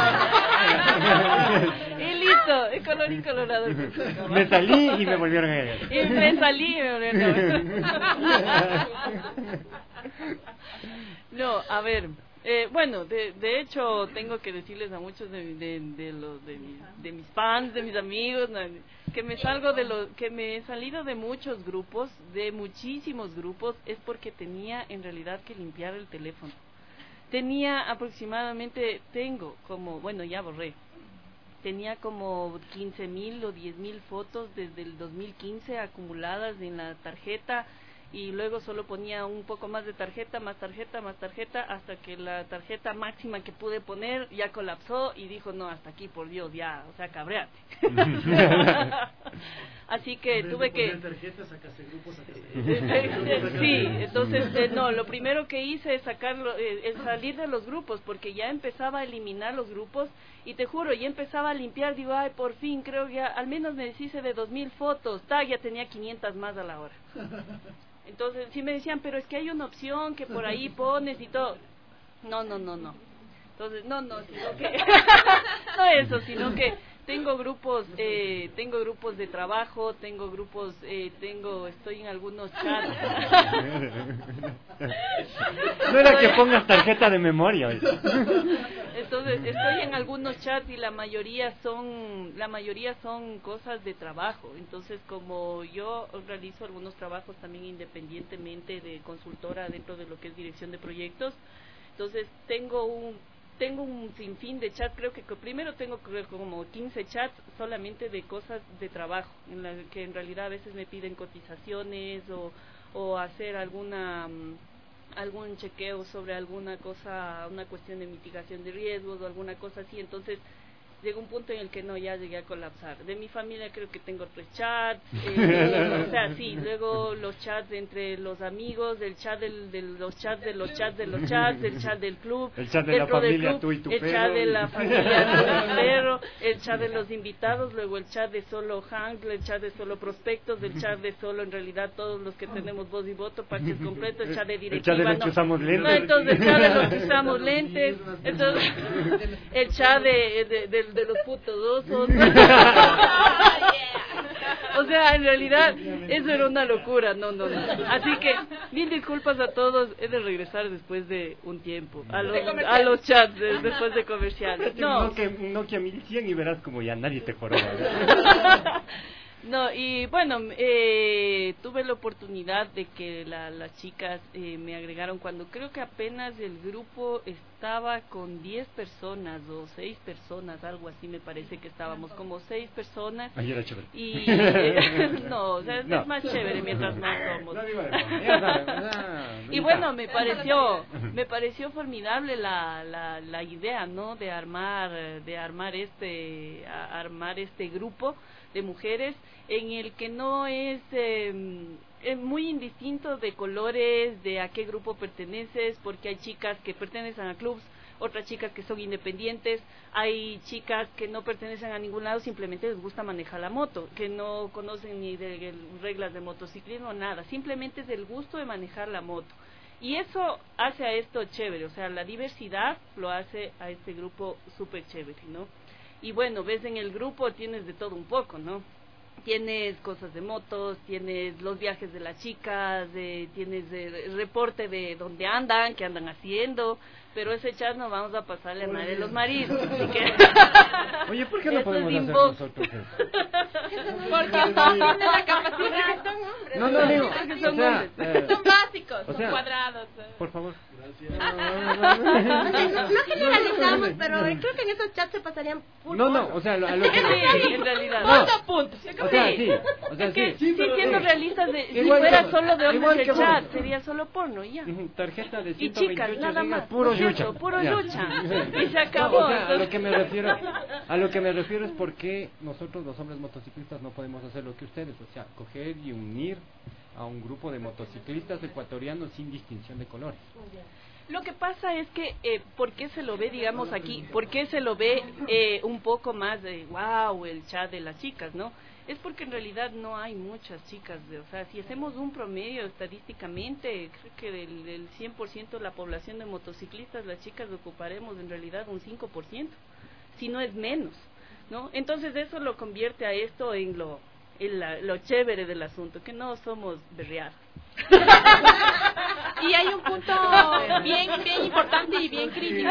Y listo, es color incolorado. Me salí y me volvieron a agregar. Y me salí y me volvieron a No, a ver. Eh, bueno, de, de hecho tengo que decirles a muchos de, de, de los de, mi, de mis fans, de mis amigos, que me salgo de los, que me he salido de muchos grupos, de muchísimos grupos, es porque tenía en realidad que limpiar el teléfono. Tenía aproximadamente, tengo como, bueno ya borré, tenía como quince mil o diez mil fotos desde el dos mil quince acumuladas en la tarjeta. Y luego solo ponía un poco más de tarjeta, más tarjeta, más tarjeta, hasta que la tarjeta máxima que pude poner ya colapsó y dijo, no, hasta aquí, por Dios, ya, o sea, cabreate. Así que tuve que... Tarjetas, sacaste grupos, sacaste... Sí, entonces, eh, no, lo primero que hice es sacarlo, eh, es salir de los grupos, porque ya empezaba a eliminar los grupos, y te juro, ya empezaba a limpiar, digo, ay, por fin, creo que ya, al menos me deshice de dos mil fotos, ta, ya tenía quinientas más a la hora. Entonces sí me decían, pero es que hay una opción que por ahí pones y todo. No, no, no, no. Entonces, no, no, sino que... no eso, sino que tengo grupos, eh, tengo grupos de trabajo, tengo grupos, eh, tengo, estoy en algunos chats. No era que pongas tarjeta de memoria. Entonces, estoy en algunos chats y la mayoría son, la mayoría son cosas de trabajo. Entonces, como yo realizo algunos trabajos también independientemente de consultora dentro de lo que es dirección de proyectos, entonces tengo un tengo un sinfín de chats, creo que primero tengo creo, como quince chats solamente de cosas de trabajo, en la que en realidad a veces me piden cotizaciones o, o hacer alguna algún chequeo sobre alguna cosa, una cuestión de mitigación de riesgos o alguna cosa así. Entonces llegó un punto en el que no, ya llegué a colapsar. De mi familia creo que tengo tres chats, eh, o sea, sí, luego los chats entre los amigos, el chat del, de los chats de los chats de los chats, el chat del club, el chat de la familia, club, tú y tu el perro. chat de la familia, tú y tu perro, el chat de los invitados, luego el chat de solo Hank, el chat de solo prospectos, el chat de solo en realidad todos los que tenemos voz y voto, parches completo, el chat de directiva, el chat de los no, que usamos lentes, no, entonces el chat de los que usamos lentes, entonces el chat de, de, de, de los putos osos. O sea, en realidad eso era una locura, no, no, no. Así que mil disculpas a todos, he de regresar después de un tiempo a los, a los chats de, después de comerciales. No, no que no que a mil cien y verás como ya nadie te joroba. No, y bueno, eh, tuve la oportunidad de que la, las chicas eh, me agregaron cuando creo que apenas el grupo estaba con diez personas o seis personas, algo así me parece que estábamos, como seis personas. Ay, era chévere. Y, eh, no, o sea, no. es más chévere mientras más somos. No, digo, ya sabes, ah, Y bueno, me pareció, me pareció formidable la, la, la idea, ¿no? De armar, de armar este, a, armar este grupo de mujeres en el que no es, eh, es muy indistinto de colores, de a qué grupo perteneces, porque hay chicas que pertenecen a clubs, otras chicas que son independientes, hay chicas que no pertenecen a ningún lado, simplemente les gusta manejar la moto, que no conocen ni de, de reglas de motociclismo, nada, simplemente es el gusto de manejar la moto. Y eso hace a esto chévere, o sea, la diversidad lo hace a este grupo súper chévere, ¿no? Y bueno, ves en el grupo tienes de todo un poco, ¿no? Tienes cosas de motos, tienes los viajes de las chicas, de, tienes el reporte de dónde andan, qué andan haciendo, pero ese chat no vamos a pasarle a nadie de los maridos. Así que oye, ¿por qué no eso podemos es hacer inbox. nosotros eso? Porque tienen la capacidad, son hombres. No, no, digo, Porque o son sea, hombres. eh, Son básicos, o son sea, cuadrados. por favor. No generalizamos, pero creo que en esos chats se pasarían full No, no, porno. o sea, lo, a lo que... Sí, en realidad. No. Punto, punto. O sea, sí, o sea, Es que, sí. sí, siendo realistas, de, si Igual fuera que- solo de igual hombres que el chat, vos. sería solo porno y ya. Ujú, tarjeta de Y ciento chicas, veintiocho nada gigas, más. puro ¿no es yucha. cierto? Puro Ya. yucha. Y se acabó. No, o sea, a lo entonces- que me refiero, a lo que me refiero es porque nosotros los hombres motociclistas no podemos hacer lo que ustedes, o sea, coger y unir a un grupo de motociclistas ecuatorianos sin distinción de colores. Lo que pasa es que, eh, ¿por qué se lo ve, digamos, aquí? ¿Por qué se lo ve eh, un poco más de, wow, el chat de las chicas, ¿no? Es porque en realidad no hay muchas chicas, de, o sea, si hacemos un promedio estadísticamente, creo que del, del cien por ciento de la población de motociclistas, las chicas ocuparemos en realidad un cinco por ciento, si no es menos, ¿no? Entonces eso lo convierte a esto en lo, en la, lo chévere del asunto, que no somos berreadas. Y hay un punto bien bien importante y bien crítico.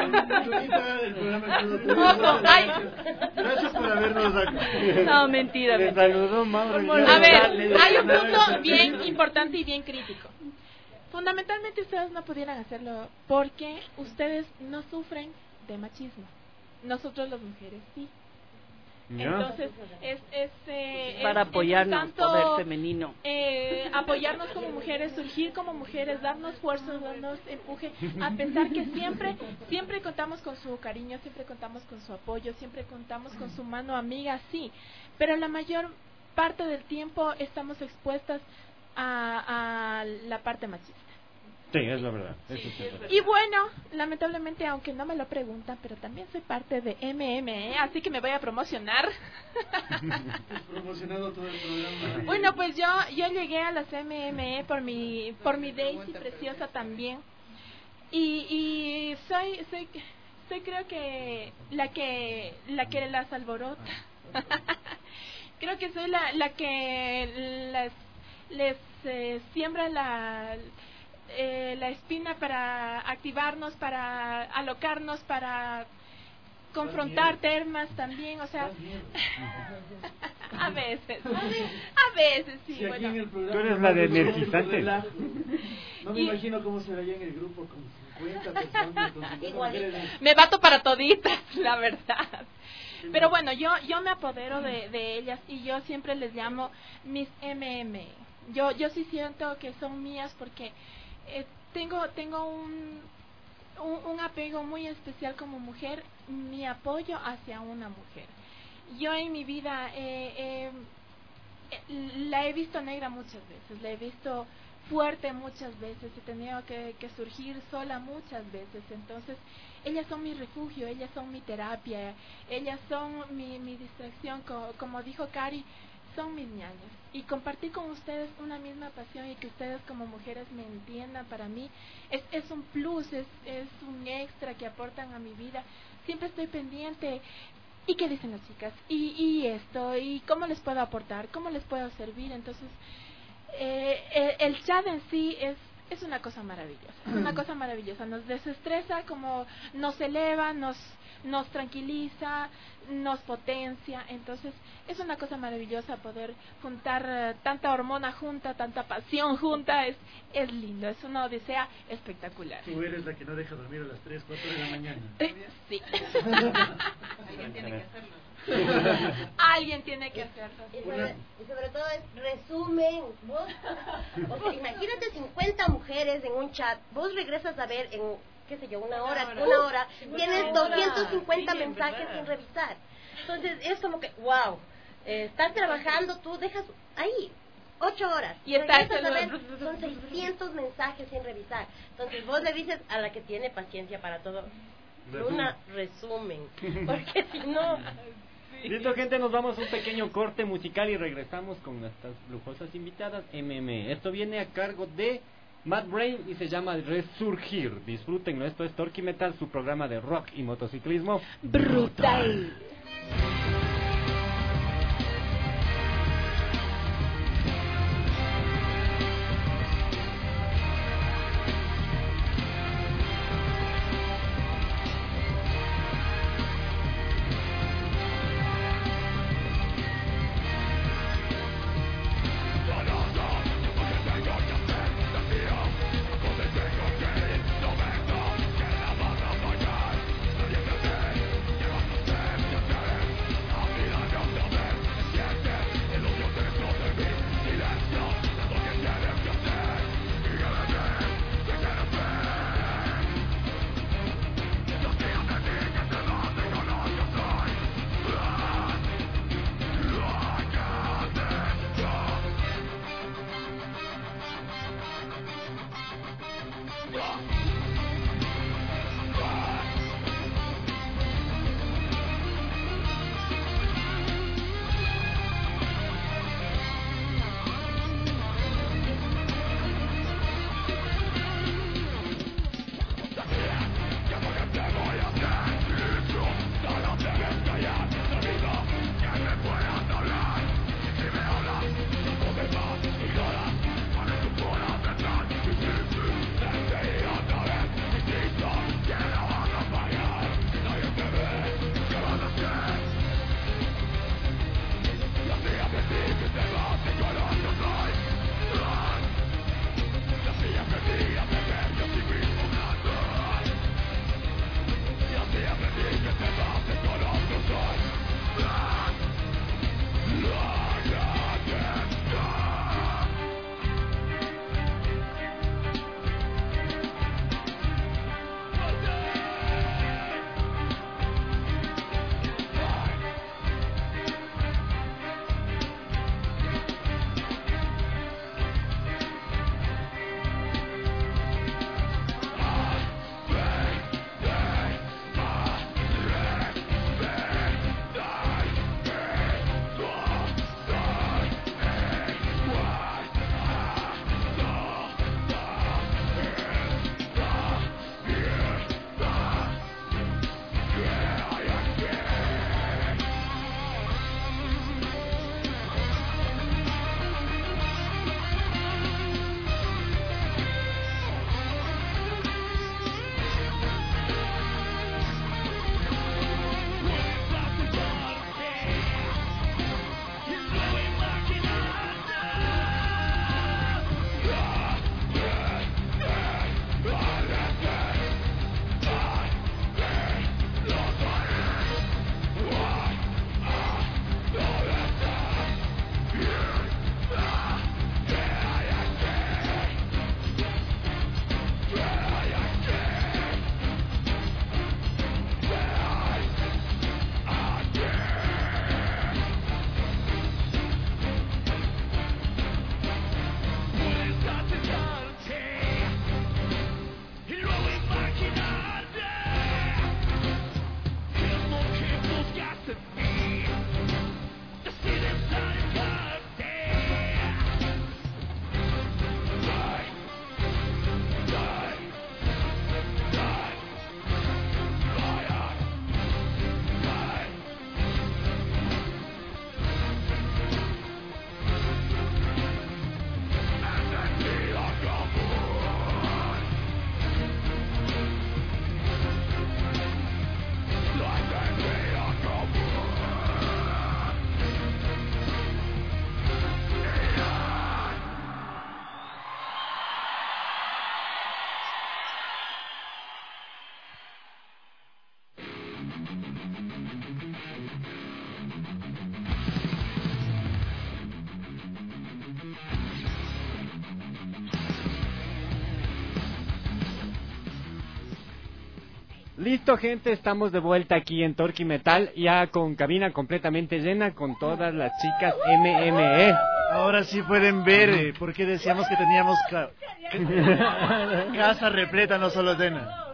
Ojo, hay- Gracias por habernos acompañado. No, mentira. Le mentira. saludó Mauro. A ver, hay un punto bien importante y bien crítico. Fundamentalmente ustedes no pudieran hacerlo porque ustedes no sufren de machismo. Nosotros las mujeres sí. Ya. Entonces, es, es, eh, Para es- es apoyarnos, tanto, poder femenino. eh, apoyarnos como mujeres, surgir como mujeres, darnos fuerza, darnos empuje, a pesar que siempre, siempre contamos con su cariño, siempre contamos con su apoyo, siempre contamos con su mano amiga, sí, pero la mayor parte del tiempo estamos expuestas a, a la parte machista. Sí, es la verdad. Eso sí es verdad. Y bueno, lamentablemente, aunque no me lo preguntan, pero también soy parte de M M E, así que me voy a promocionar. Promocionado todo el programa. Bueno, pues yo yo llegué a las M M E por mi por mi Daisy preciosa también. Y y soy soy soy creo que la que la que las alborota. Creo que soy la la que las les eh, siembra la eh, la espina para activarnos, para alocarnos, para confrontar temas también, o sea, a veces, a veces sí, Si aquí bueno. en el programa Tú eres la de no somos energizante. relajo. No me Y- imagino cómo será ya en el grupo con cincuenta personas, con cincuenta mujeres. Me bato para toditas, la verdad. Pero bueno, yo yo me apodero de, de ellas y yo siempre les llamo mis M M. Yo yo sí siento que son mías porque eh, tengo tengo un un, un apego muy especial como mujer, mi apoyo hacia una mujer. Yo en mi vida eh, eh, la he visto negra muchas veces, la he visto fuerte muchas veces, he tenido que, que surgir sola muchas veces. Entonces ellas son mi refugio, ellas son mi terapia, ellas son mi, mi distracción, como, como dijo Cari, son mis ñañas. Y compartir con ustedes una misma pasión y que ustedes como mujeres me entiendan, para mí es, es un plus, es, es un extra que aportan a mi vida. Siempre estoy pendiente. ¿Y qué dicen las chicas? Y, y esto, y cómo les puedo aportar, cómo les puedo servir. Entonces, eh, el, el chat en sí es, es una cosa maravillosa, es una cosa maravillosa. Nos desestresa, como nos eleva, nos, nos tranquiliza, nos potencia. Entonces, es una cosa maravillosa poder juntar uh, tanta hormona junta, tanta pasión junta. Es, es lindo, es una odisea espectacular. Tú eres la que no deja dormir a las tres, cuatro de la mañana. Sí. Alguien tiene que hacerlo. Alguien tiene que hacerlo. Y sobre, y sobre todo es resumen. Vos, o sea, imagínate cincuenta mujeres en un chat. Vos regresas a ver en, qué sé yo, una hora, una hora, una hora tienes doscientos cincuenta sí, mensajes sin revisar. Entonces es como que, wow, eh, estás trabajando, tú dejas ahí ocho horas y estás a ver, son seiscientos mensajes sin revisar. Entonces vos le dices a la que tiene paciencia para todo, una resumen, porque si no... Listo, gente, nos vamos a un pequeño corte musical y regresamos con nuestras lujosas invitadas M M. Esto viene a cargo de Mad Brain y se llama Resurgir. Disfrútenlo, esto es Torque y Metal, su programa de rock y motociclismo brutal. Listo, gente, estamos de vuelta aquí en Torque Metal, ya con cabina completamente llena con todas las chicas M M E. Ahora sí pueden ver eh, por qué decíamos que teníamos ca casa repleta, no solo llena.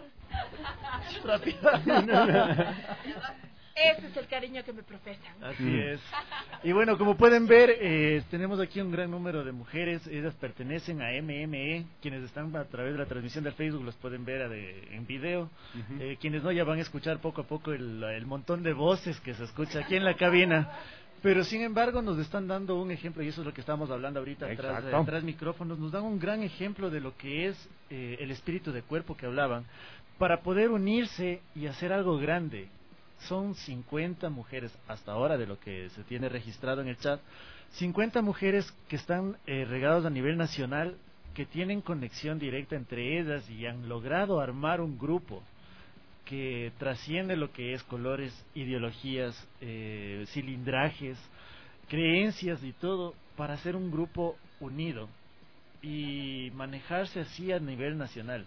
Ese es el cariño que me profesan. Así es. Y bueno, como pueden ver, eh, tenemos aquí un gran número de mujeres. Ellas pertenecen a M M E. Quienes están a través de la transmisión del Facebook los pueden ver a de, en video. Uh-huh. eh, quienes no, ya van a escuchar poco a poco el, el montón de voces que se escucha aquí en la cabina. Pero sin embargo nos están dando un ejemplo, y eso es lo que estamos hablando ahorita atrás, eh, tras micrófonos. Nos dan un gran ejemplo de lo que es eh, el espíritu de cuerpo que hablaban, para poder unirse y hacer algo grande. Son cincuenta mujeres hasta ahora, de lo que se tiene registrado en el chat, cincuenta mujeres que están eh, regadas a nivel nacional, que tienen conexión directa entre ellas y han logrado armar un grupo que trasciende lo que es colores, ideologías, eh, cilindrajes, creencias y todo, para hacer un grupo unido y manejarse así a nivel nacional.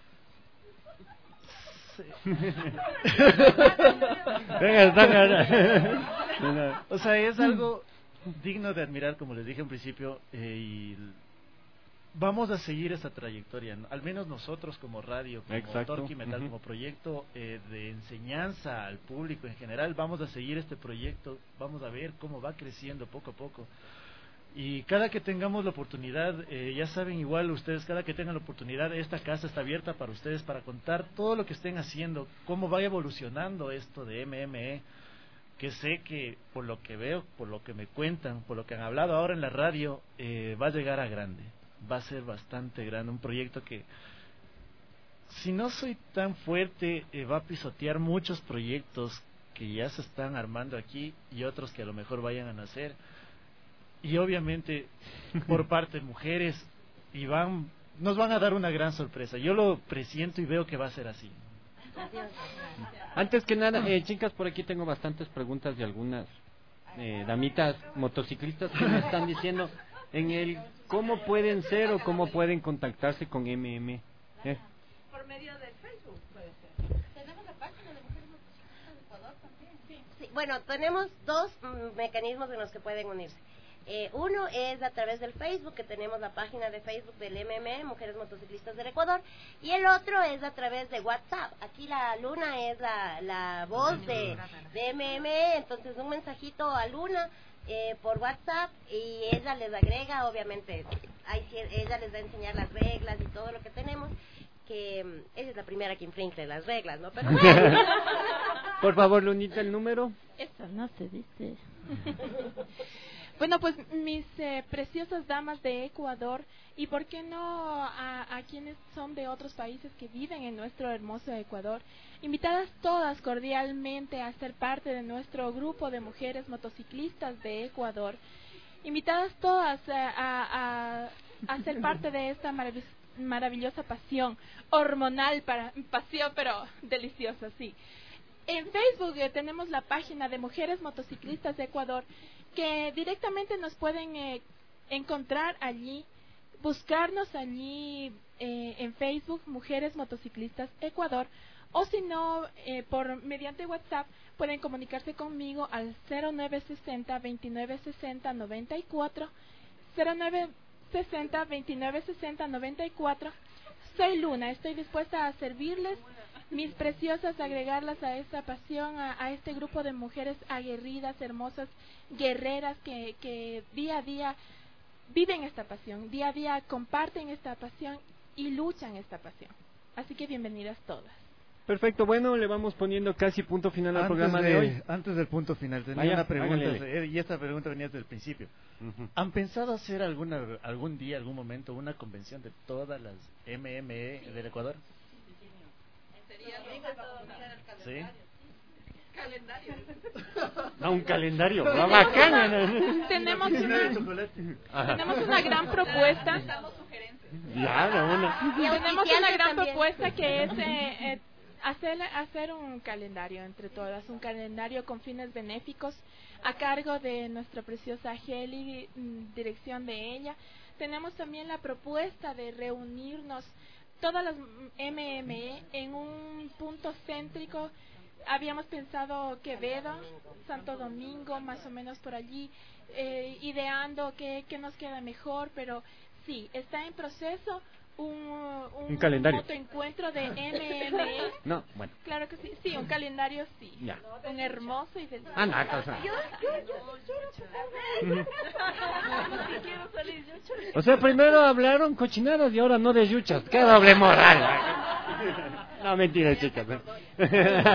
O sea, es algo digno de admirar, como les dije en principio, eh, y vamos a seguir esa trayectoria, ¿no? Al menos nosotros como radio, como Torque Metal, uh-huh. como proyecto eh, de enseñanza al público en general, vamos a seguir este proyecto, vamos a ver cómo va creciendo poco a poco. Y cada que tengamos la oportunidad, eh, ya saben, igual ustedes, cada que tengan la oportunidad, esta casa está abierta para ustedes, para contar todo lo que estén haciendo, cómo va evolucionando esto de M M E, que sé que por lo que veo, por lo que me cuentan, por lo que han hablado ahora en la radio, eh, va a llegar a grande, va a ser bastante grande, un proyecto que, si no soy tan fuerte, eh, va a pisotear muchos proyectos que ya se están armando aquí y otros que a lo mejor vayan a nacer. Y obviamente por parte de mujeres, y van, nos van a dar una gran sorpresa. Yo lo presiento y veo que va a ser así. Antes que nada, eh, chicas, por aquí tengo bastantes preguntas de algunas eh, damitas motociclistas que me están diciendo en el cómo pueden ser o cómo pueden contactarse con M M E. ¿Eh? Por medio de Facebook puede ser. Tenemos la página de Mujeres Motociclistas de Ecuador también. Sí. Sí, bueno, tenemos dos mm, mecanismos en los que pueden unirse. Eh, uno es a través del Facebook, que tenemos la página de Facebook del M M E, Mujeres Motociclistas del Ecuador, y el otro es a través de WhatsApp. Aquí la Luna es la, la voz de, de M M E, entonces un mensajito a Luna eh, por WhatsApp y ella les agrega, obviamente, hay, ella les va a enseñar las reglas y todo lo que tenemos, que ella es la primera que infringe las reglas, ¿no? Pero bueno. Por favor, Lunita, el número. Eso no se dice. Bueno, pues mis eh, preciosas damas de Ecuador, y por qué no a, a quienes son de otros países que viven en nuestro hermoso Ecuador, invitadas todas cordialmente a ser parte de nuestro grupo de mujeres motociclistas de Ecuador, invitadas todas a, a, a, a ser parte de esta marav- maravillosa pasión hormonal, para pasión pero deliciosa, sí. En Facebook eh, tenemos la página de Mujeres Motociclistas de Ecuador, que directamente nos pueden eh, encontrar allí, buscarnos allí eh, en Facebook, Mujeres Motociclistas Ecuador, o si no, eh, por mediante WhatsApp pueden comunicarse conmigo al cero nueve sesenta, veintinueve sesenta, noventa y cuatro, cero nueve sesenta, veintinueve sesenta, noventa y cuatro. Soy Luna, estoy dispuesta a servirles, mis preciosas, agregarlas a esta pasión, a, a este grupo de mujeres aguerridas, hermosas, guerreras que, que día a día viven esta pasión, día a día comparten esta pasión y luchan esta pasión. Así que bienvenidas todas. Perfecto, bueno, le vamos poniendo casi punto final al antes programa de, de hoy. Antes del punto final, tenía Vaya, una pregunta, háganle. y esta pregunta venía desde el principio. Uh-huh. ¿Han pensado hacer alguna algún día, algún momento, una convención de todas las M M E del Ecuador? ¿Sí? Calendario. No, un calendario, va bacana. Tenemos una, tenemos una gran propuesta. Claro, una. Tenemos una gran propuesta que es eh, eh, hacer, hacer un calendario entre todas, un calendario con fines benéficos a cargo de nuestra preciosa Heli, dirección de ella. Tenemos también la propuesta de reunirnos todas las M M E en un punto céntrico. Habíamos pensado Quevedo, Santo Domingo, más o menos por allí, eh, ideando qué, qué nos queda mejor, pero sí, está en proceso un, un, un calendario. Un encuentro de M M E. No, bueno. Claro que sí, sí, un calendario sí. Ya. Un hermoso y del... Ah, no, cosa. Yo, yo, yo sí quiero chuparme. O sea, primero hablaron cochinadas y ahora no de yuchas. ¡Qué doble moral! No, mentira, chicas. Ya,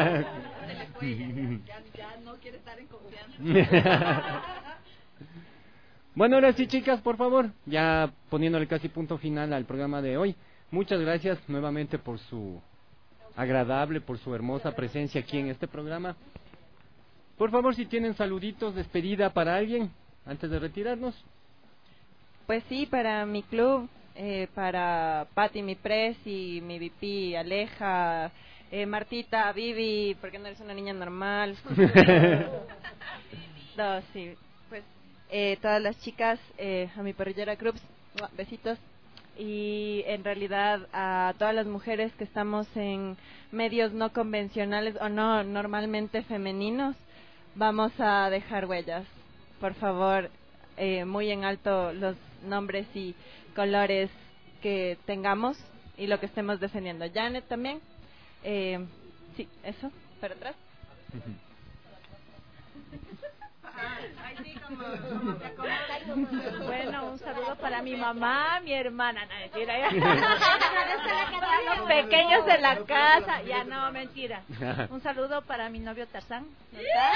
ya no quiere estar en confianza. Bueno, ahora sí, chicas, por favor, ya poniéndole casi punto final al programa de hoy. Muchas gracias nuevamente por su agradable, por su hermosa presencia aquí en este programa. Por favor, si tienen saluditos, despedida para alguien, antes de retirarnos. Pues sí, para mi club, eh, para Patti, mi presi, mi V P, Aleja, eh, Martita, Vivi, porque no eres una niña normal. No, sí, pues eh, todas las chicas, eh, a mi parrillera Cruz, besitos. Y en realidad a todas las mujeres que estamos en medios no convencionales o no normalmente femeninos, vamos a dejar huellas. Por favor, eh, muy en alto los nombres y colores que tengamos y lo que estemos defendiendo. Janet también. Eh, sí, eso, para atrás. Bueno, un saludo para mi mamá, mi hermana, no, mentira, ya. Los pequeños de la casa, ya no, mentira. Un saludo para mi novio Tarzán. ¿No está?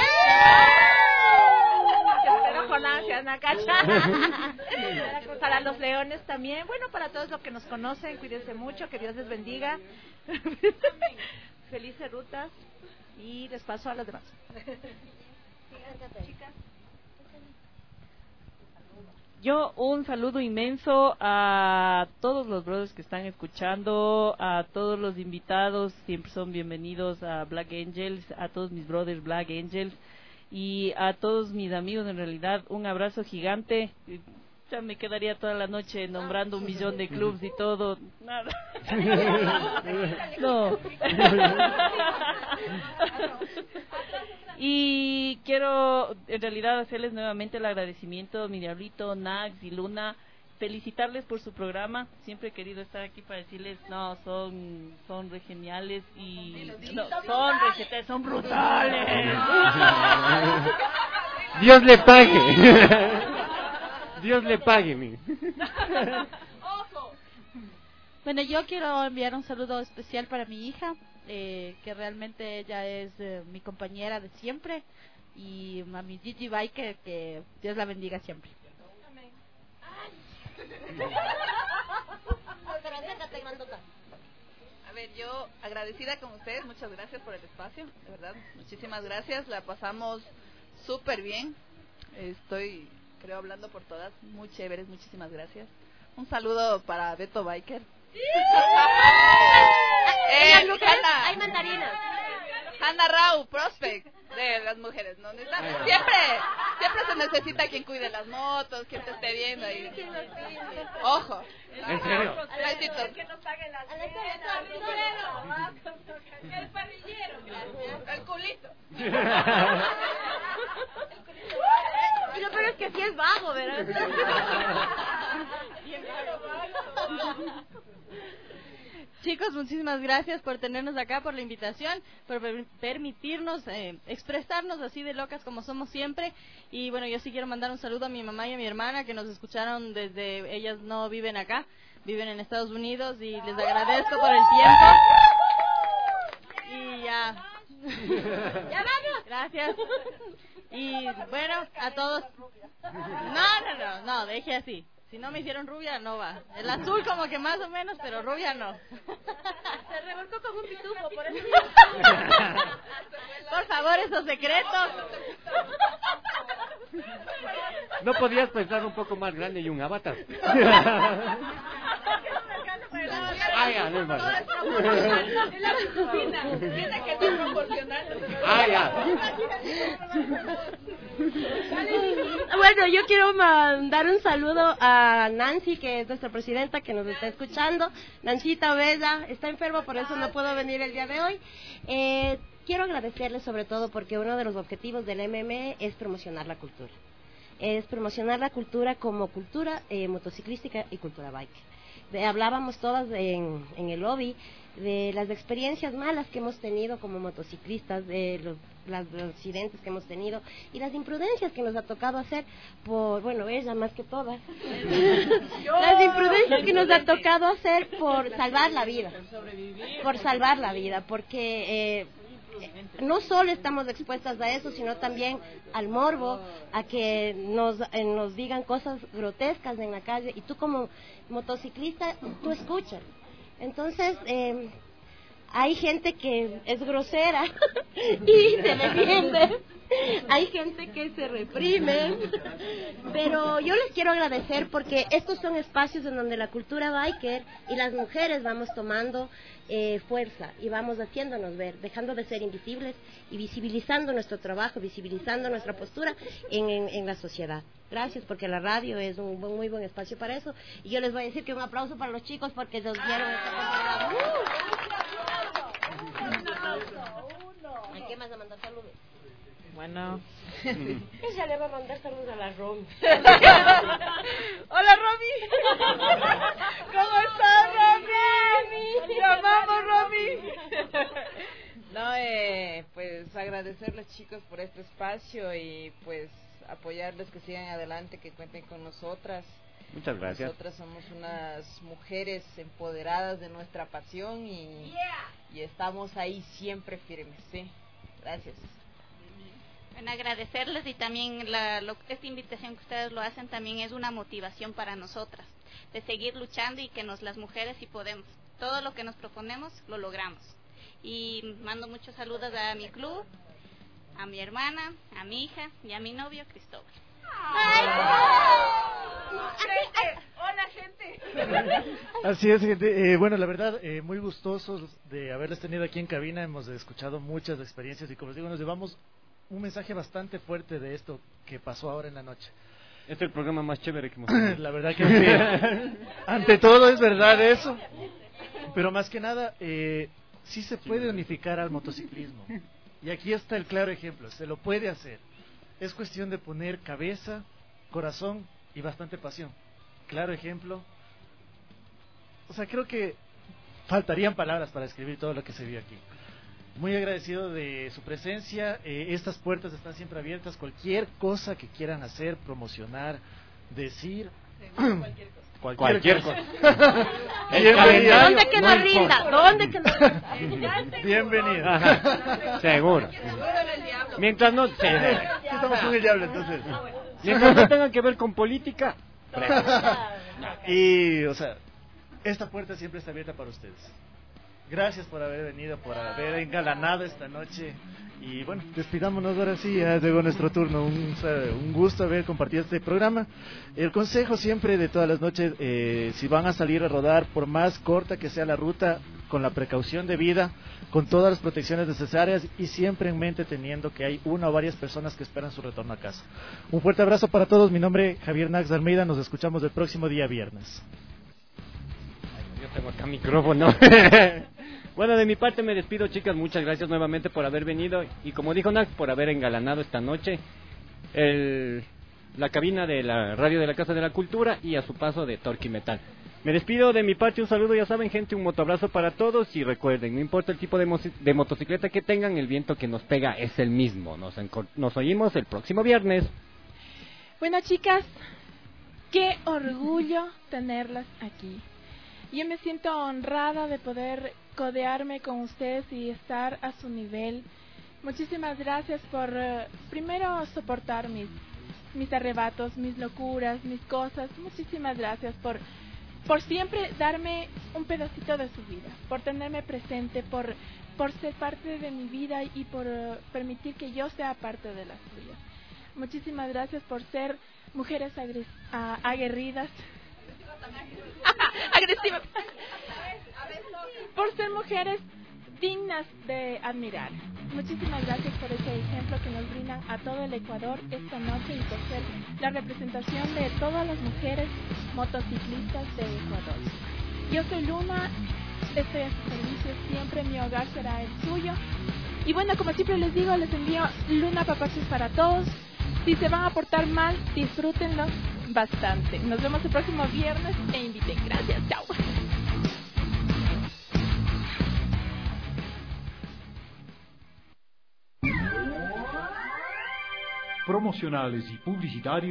Espero con ansias, ¿no, cacha? Para los leones también, bueno, para todos los que nos conocen, cuídense mucho, que Dios les bendiga. Felices rutas y les paso a los demás. Yo un saludo inmenso a todos los brothers que están escuchando, a todos los invitados, siempre son bienvenidos a Black Angels, a todos mis brothers Black Angels y a todos mis amigos. En realidad un abrazo gigante. Ya me quedaría toda la noche nombrando un millón de clubs y todo. Nada. No. Y quiero en realidad hacerles nuevamente el agradecimiento a mi diablito, Nax y Luna, felicitarles por su programa. Siempre he querido estar aquí para decirles, no, son son re geniales y no, son re, son brutales. Dios le pague. Dios le pague, mi. Bueno, yo quiero enviar un saludo especial para mi hija, eh, que realmente ella es eh, mi compañera de siempre, y a mi Gigi Biker, que Dios la bendiga siempre. Amén. A ver, yo agradecida con ustedes, muchas gracias por el espacio, de verdad, muchísimas gracias, la pasamos súper bien, estoy, creo, hablando por todas, muy chéveres, muchísimas gracias. Un saludo para Beto Biker. eh, Hanna, hay mandarinas. Hanna Rau, Prospect de las mujeres, ¿no? Siempre, siempre se necesita quien cuide las motos, quien te esté viendo ahí. Ojo. ¿En serio? Besitos. Que nos pague la cena. El parrillero. El culito. Y lo peor es que sí es vago, ¿verdad? Chicos, muchísimas gracias por tenernos acá, por la invitación, por per- permitirnos eh, expresarnos así de locas como somos siempre. Y bueno, yo sí quiero mandar un saludo a mi mamá y a mi hermana que nos escucharon desde, ellas no viven acá, viven en Estados Unidos, y les agradezco por el tiempo. Y ya. ¡Ya vamos! Gracias. Y bueno, a todos. No, no, no, no, deje así. Si no me hicieron rubia, no va. El azul como que más o menos, pero rubia no. Se revolcó como un pitufo, por eso. Por favor, esos secretos. ¿No podías pensar un poco más grande y un avatar? No, Ay, ya, no es malo. En la cocina. Tiene que ser proporcional. Ay, ya. Bueno, yo quiero mandar un saludo a Nancy, que es nuestra presidenta, que nos está escuchando. Nancita Bella está enferma, por eso no puedo venir el día de hoy. Eh, quiero agradecerle sobre todo porque uno de los objetivos del M M E es promocionar la cultura. Es promocionar la cultura como cultura eh, motociclística y cultura bike. De, hablábamos todas en, en el lobby de las experiencias malas que hemos tenido como motociclistas, de los, las, los accidentes que hemos tenido y las imprudencias que nos ha tocado hacer por, bueno, ella más que todas, las imprudencias que nos ha tocado hacer por salvar la vida, por salvar la vida, porque eh, no solo estamos expuestas a eso, sino también al morbo, a que nos, eh, nos digan cosas grotescas en la calle, y tú como motociclista, tú escuchas. Entonces, eh, hay gente que es grosera y se defiende, hay gente que se reprime, pero yo les quiero agradecer porque estos son espacios en donde la cultura biker y las mujeres vamos tomando eh, fuerza y vamos haciéndonos ver, dejando de ser invisibles y visibilizando nuestro trabajo, visibilizando nuestra postura en, en, en la sociedad. Gracias, porque la radio es un buen, muy buen espacio para eso. Y yo les voy a decir que un aplauso para los chicos porque nos dieron este programa. ¿A qué más va a mandar saludos? Bueno. Ella le va a mandar saludos a la Romy. Hola, Romy. ¿Cómo estás, Romy? Te amamos, Romy. No, eh, pues agradecerles, chicos, por este espacio y pues apoyarles, que sigan adelante, que cuenten con nosotras. Muchas gracias. Nosotras somos unas mujeres empoderadas de nuestra pasión y, yeah. y estamos ahí siempre firmes, ¿sí? Gracias. Bueno, agradecerles y también la, lo, esta invitación que ustedes lo hacen también es una motivación para nosotras, de seguir luchando y que nos, las mujeres sí podemos. Todo lo que nos proponemos lo logramos. Y mando muchos saludos a mi club, a mi hermana, a mi hija y a mi novio Cristóbal. Ay, gente. Hola, gente. Así es, gente. Eh, bueno, la verdad, eh, muy gustosos de haberles tenido aquí en cabina. Hemos escuchado muchas experiencias y, como les digo, nos llevamos un mensaje bastante fuerte de esto que pasó ahora en la noche. Este es el programa más chévere que hemos tenido. La verdad que sí. Ante todo es verdad eso. Pero más que nada, eh, sí se puede unificar al motociclismo. Y aquí está el claro ejemplo. Se lo puede hacer. Es cuestión de poner cabeza, corazón y bastante pasión. Claro ejemplo. O sea, creo que faltarían palabras para describir todo lo que se vio aquí. Muy agradecido de su presencia. Eh, estas puertas están siempre abiertas. Cualquier cosa que quieran hacer, promocionar, decir. Cualquier cosa. Cualquier, Cualquier cosa. cosa. ¿Dónde que nos rinda? ¿Dónde que nos rinda? Bienvenida. Ajá. Seguro. Mientras no... Sí, estamos con el diablo, entonces. Mientras no tenga que ver con política. Y, o sea, esta puerta siempre está abierta para ustedes. Gracias por haber venido, por haber engalanado esta noche. Y bueno, despidámonos ahora sí, ya llegó nuestro turno. Un, un gusto haber compartido este programa. El consejo siempre de todas las noches, eh, si van a salir a rodar, por más corta que sea la ruta, con la precaución debida, con todas las protecciones necesarias y siempre en mente teniendo que hay una o varias personas que esperan su retorno a casa. Un fuerte abrazo para todos. Mi nombre es Javier Nax Almeida. Nos escuchamos el próximo día viernes. Yo tengo acá micrófono. Bueno, de mi parte me despido, chicas. Muchas gracias nuevamente por haber venido y, como dijo Nax, por haber engalanado esta noche el, la cabina de la radio de la Casa de la Cultura y a su paso de Torque y Metal. Me despido de mi parte, un saludo, ya saben, gente, un motoabrazo para todos y recuerden, no importa el tipo de, mo de motocicleta que tengan, el viento que nos pega es el mismo. Nos, nos oímos el próximo viernes. Bueno, chicas, qué orgullo tenerlas aquí. Yo me siento honrada de poder codearme con ustedes y estar a su nivel. Muchísimas gracias por, uh, primero, soportar mis, mis arrebatos, mis locuras, mis cosas. Muchísimas gracias por, por siempre darme un pedacito de su vida, por tenerme presente, por, por ser parte de mi vida y por uh, permitir que yo sea parte de la suya. Muchísimas gracias por ser mujeres agres uh, aguerridas. Agresiva. por ser mujeres dignas de admirar. Muchísimas gracias por ese ejemplo que nos brindan a todo el Ecuador esta noche y por ser la representación de todas las mujeres motociclistas de Ecuador. Yo soy Luna, estoy a su servicio siempre, mi hogar será el suyo. Y bueno, como siempre les digo, les envío Luna papachos para todos. Si se van a portar mal, disfrútenlo bastante. Nos vemos el próximo viernes e inviten. Gracias, chao. Promocionales y publicitarios